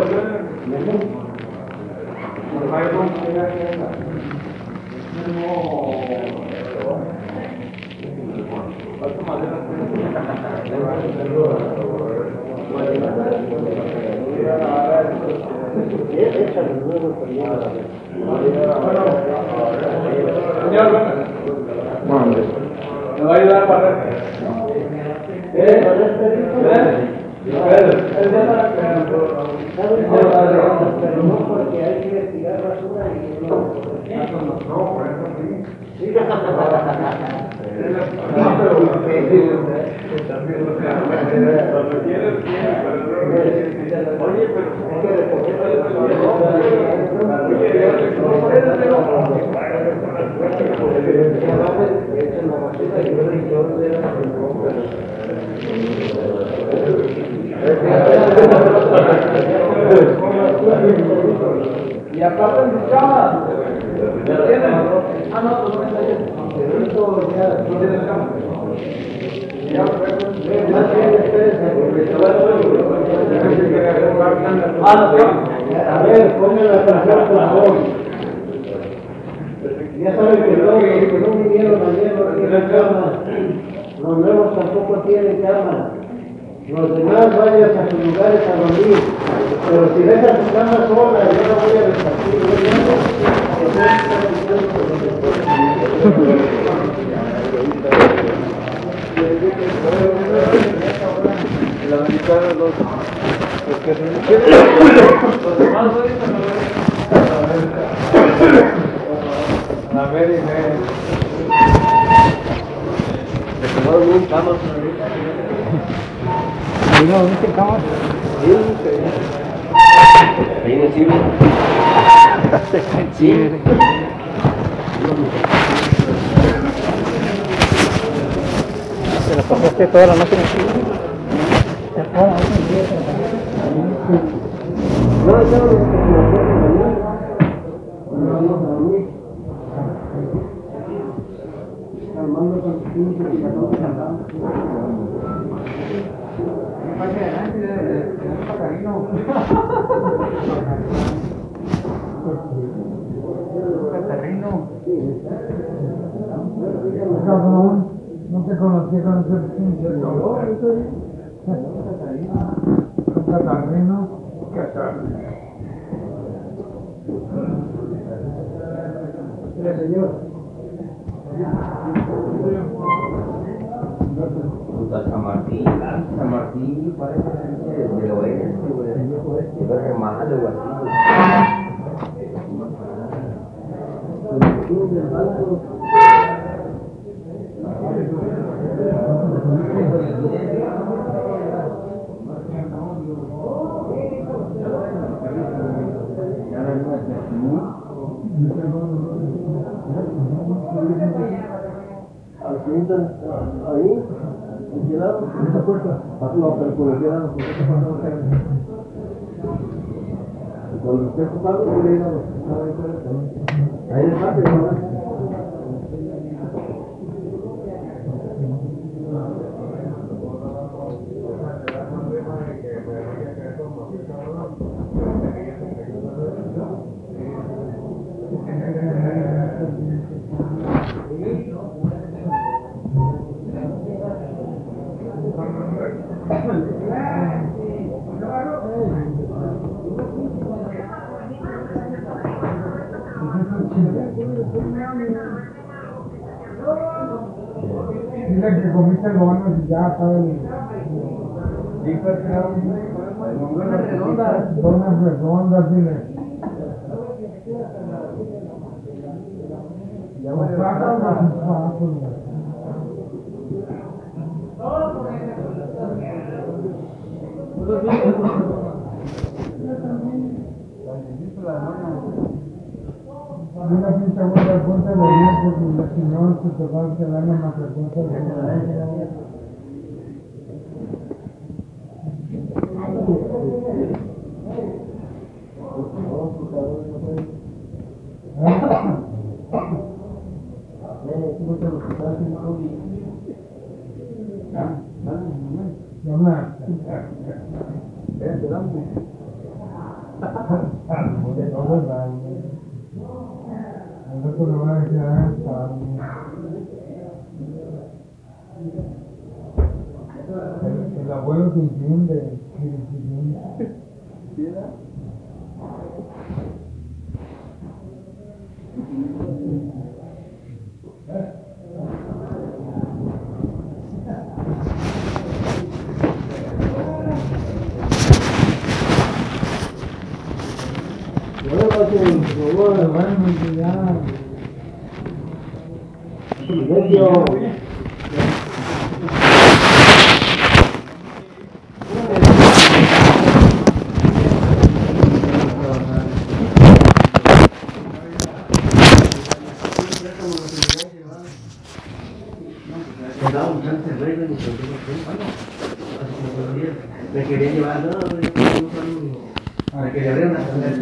¿me va a ayudar a barrer? ¿Eh? Pero no porque hay que investigar basura y no. No, por eso sí. Oye, Y aparte en sus camas. ¿Ya tienen? Ah, no, pues no está bien. ¿No tienes cama? Ah, no, a ver, ponme la atención, por favor. Ya saben que todos los que no vinieron ayer no tienen cama. Los nuevos tampoco tienen cama. Los demás vayan a sus lugares a dormir. Pero si dejan su cama sola, yo no voy a repartir. La mitad de los que se los demás ahorita no. A ver, y ve. se tomaron un camas. Ahí no, ¿viste camas? Ahí en el cine. Sí. ¿Te la pasaste toda la noche en el cine? Toda la noche en el cine. No, no, no. Armando con sus quince y catorce cantando. Pase adelante, de Catarino. Catarino. Cabrón, no te conocía con ese quince. Catarino. Catarino. Mira, señor. San Martín, San Martín parece de lo oeste, güey, de remate, güey, Al frente, ahí. qué lado? ¿En esa puerta? Ah, no, pero por el qué lado, ¿por qué te pasó acá? Cuando esté ocupado, yo le digo, ahí en el patio, ¿no? Dile que comiste bonos y ya saben. Donas redondas. Donas redondas, dile. Ya me pagan los pasos. Una pinche buena cuenta de bien porque los señores que te van a quedar en la frecuencia de la Eso lo va a quedar el, el abuelo sin fin de me quería llevar, no, me quería abrir una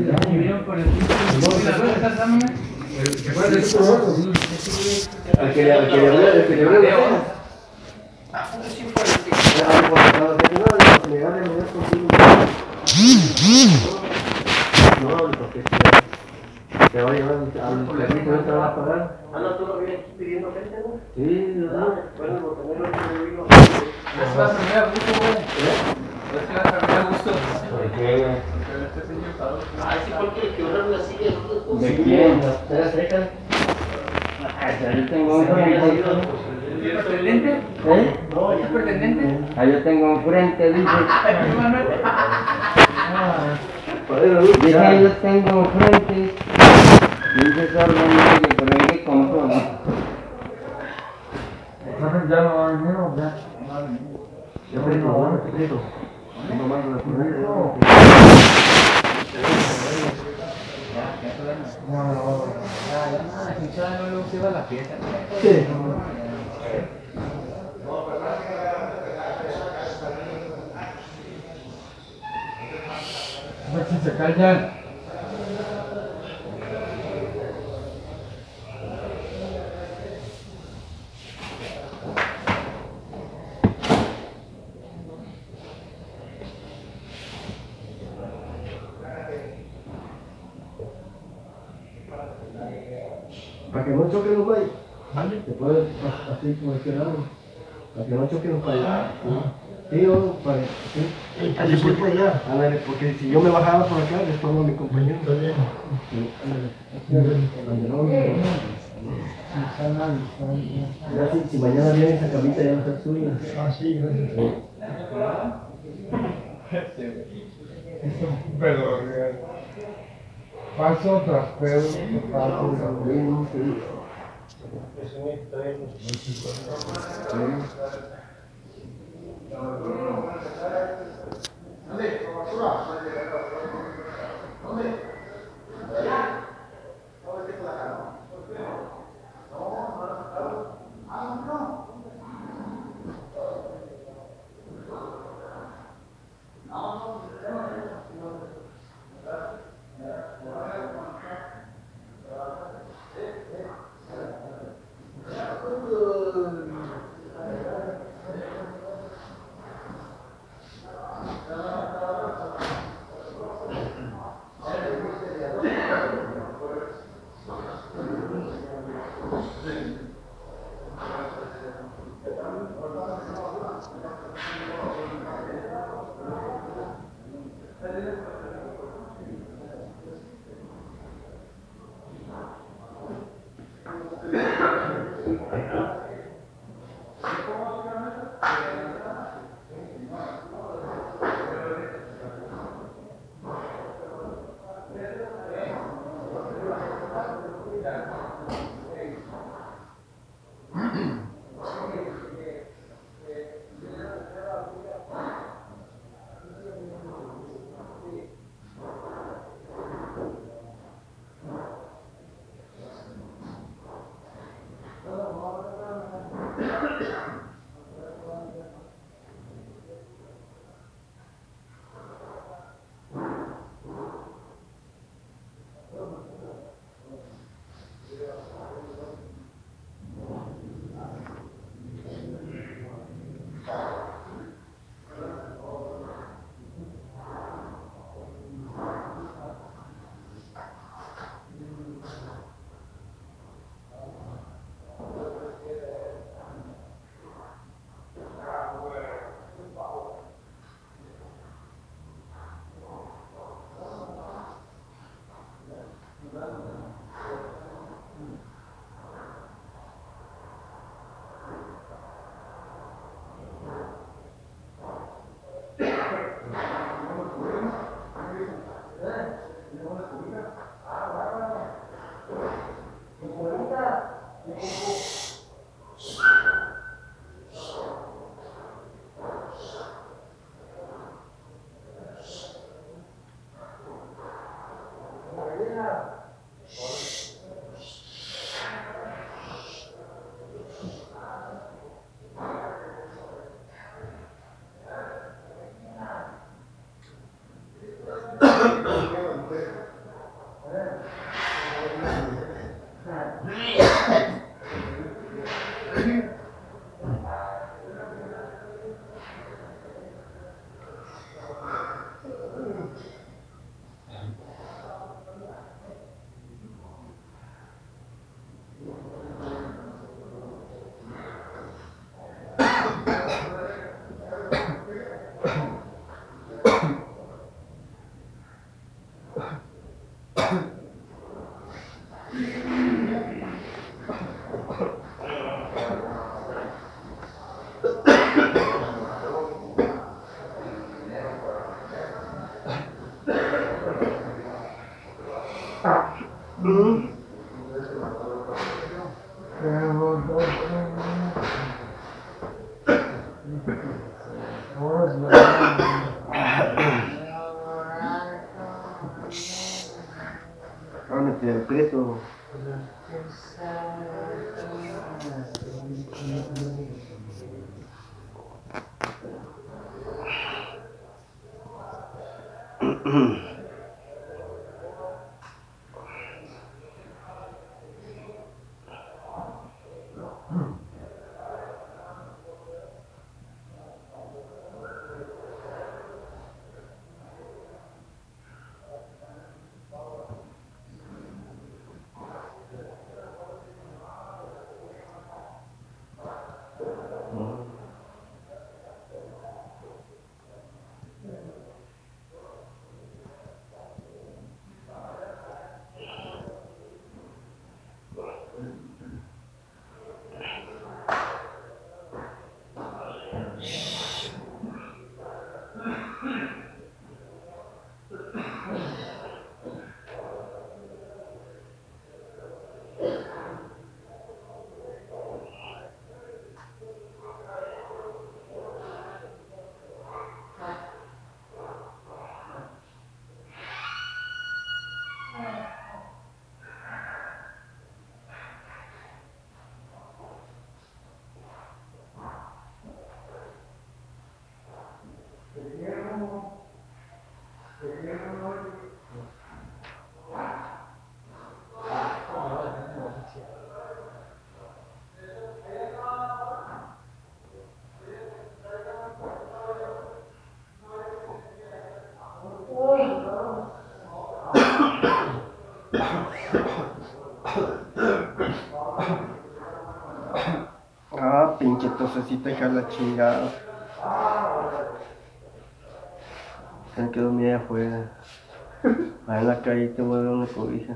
¿te acuerdas de eso? Al que le abrí, al que le abrí la ceja. No, porque te va a llevar al permiso, no te va a pagar. Ah, no, tú lo vienes aquí pidiendo gente, ¿no? Sí, ¿verdad? Bueno, el botanero que me vino. ¿Eso va a salir a gusto, güey? ¿Eh? ¿Eso va a salir a gusto? ¿Por qué, güey? Ah, sí, porque quebraron la silla. ¿De quién? ¿Las secas? Yo tengo un frente. ¿Es pretendente? ¿Eh? ¿Es pretendente? Ah, yo tengo un frente, dice. Dije, yo tengo un frente. Dice sordo, pero es que compro, ¿no? Ya no va a venir, ¿o qué? Yo me digo, bueno, te creo. No mando la primera. No, no, no. Sí. A ver si se callan. Para que no choquen los güeyes. Te puedes así como este lado. Para que no choquen los güeyes. Sí, o para sí. Así fue para allá. Ándale, porque si yo me bajaba por acá, les pongo a mi compañero. Está bien. Ya si, si mañana viene esa camita ya va a ser suya. Ah, sí, gracias. Pero real. Paso tras pedo, paso tras pedo. Ándate, preso. Ah, pinche tosecita, hija de la chingada. Se quedó media afuera. Ahí en la calle te voy a dar una cobija.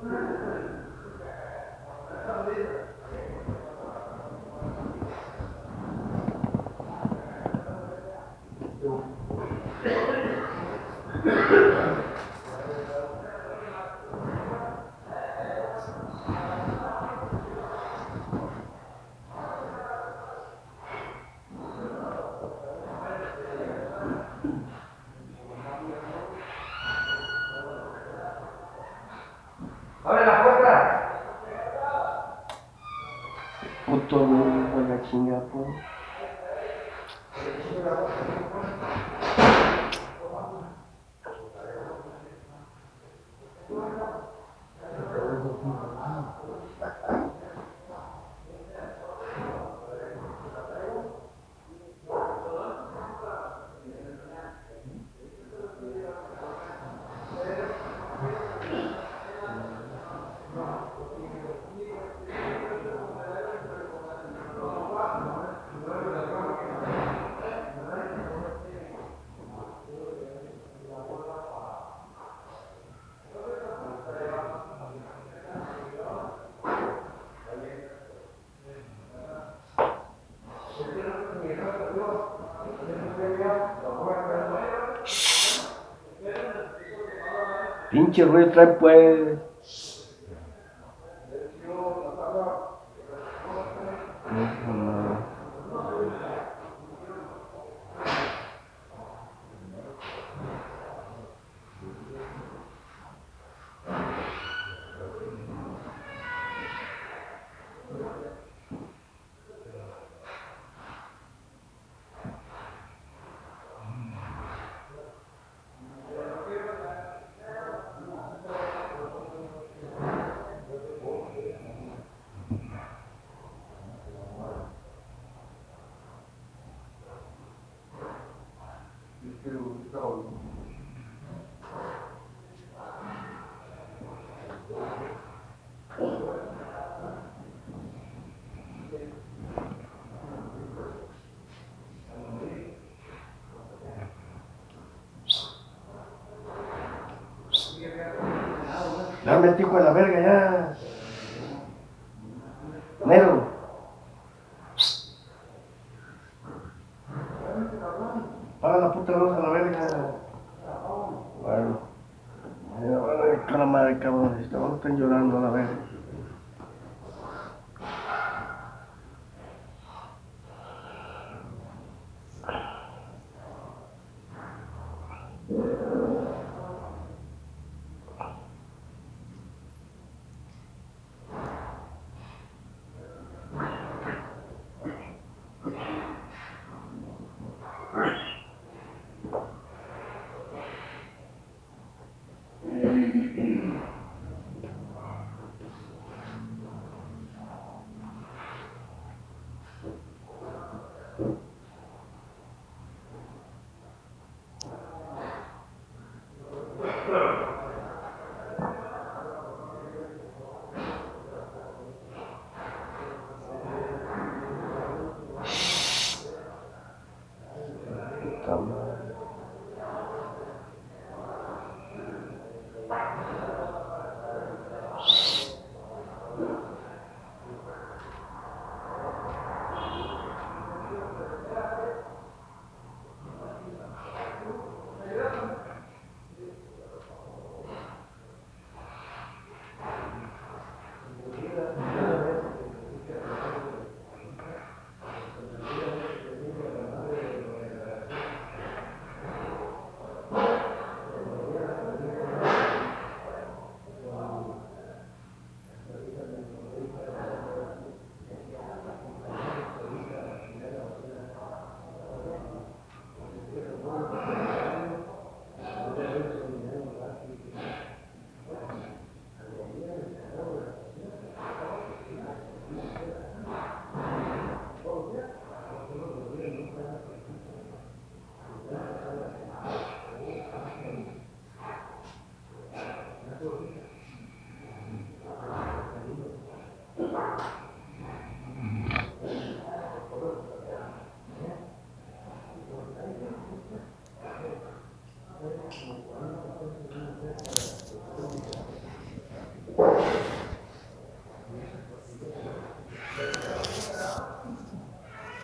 ¡Abre la puerta! Puto burro, la chinga, pues. Pinche ruido trae pues. Dame el hijo de la verga ya. Negro. Paga la puta luz a la verga. Bueno. Bueno, con la madre, cabrón. Están llorando a la verga.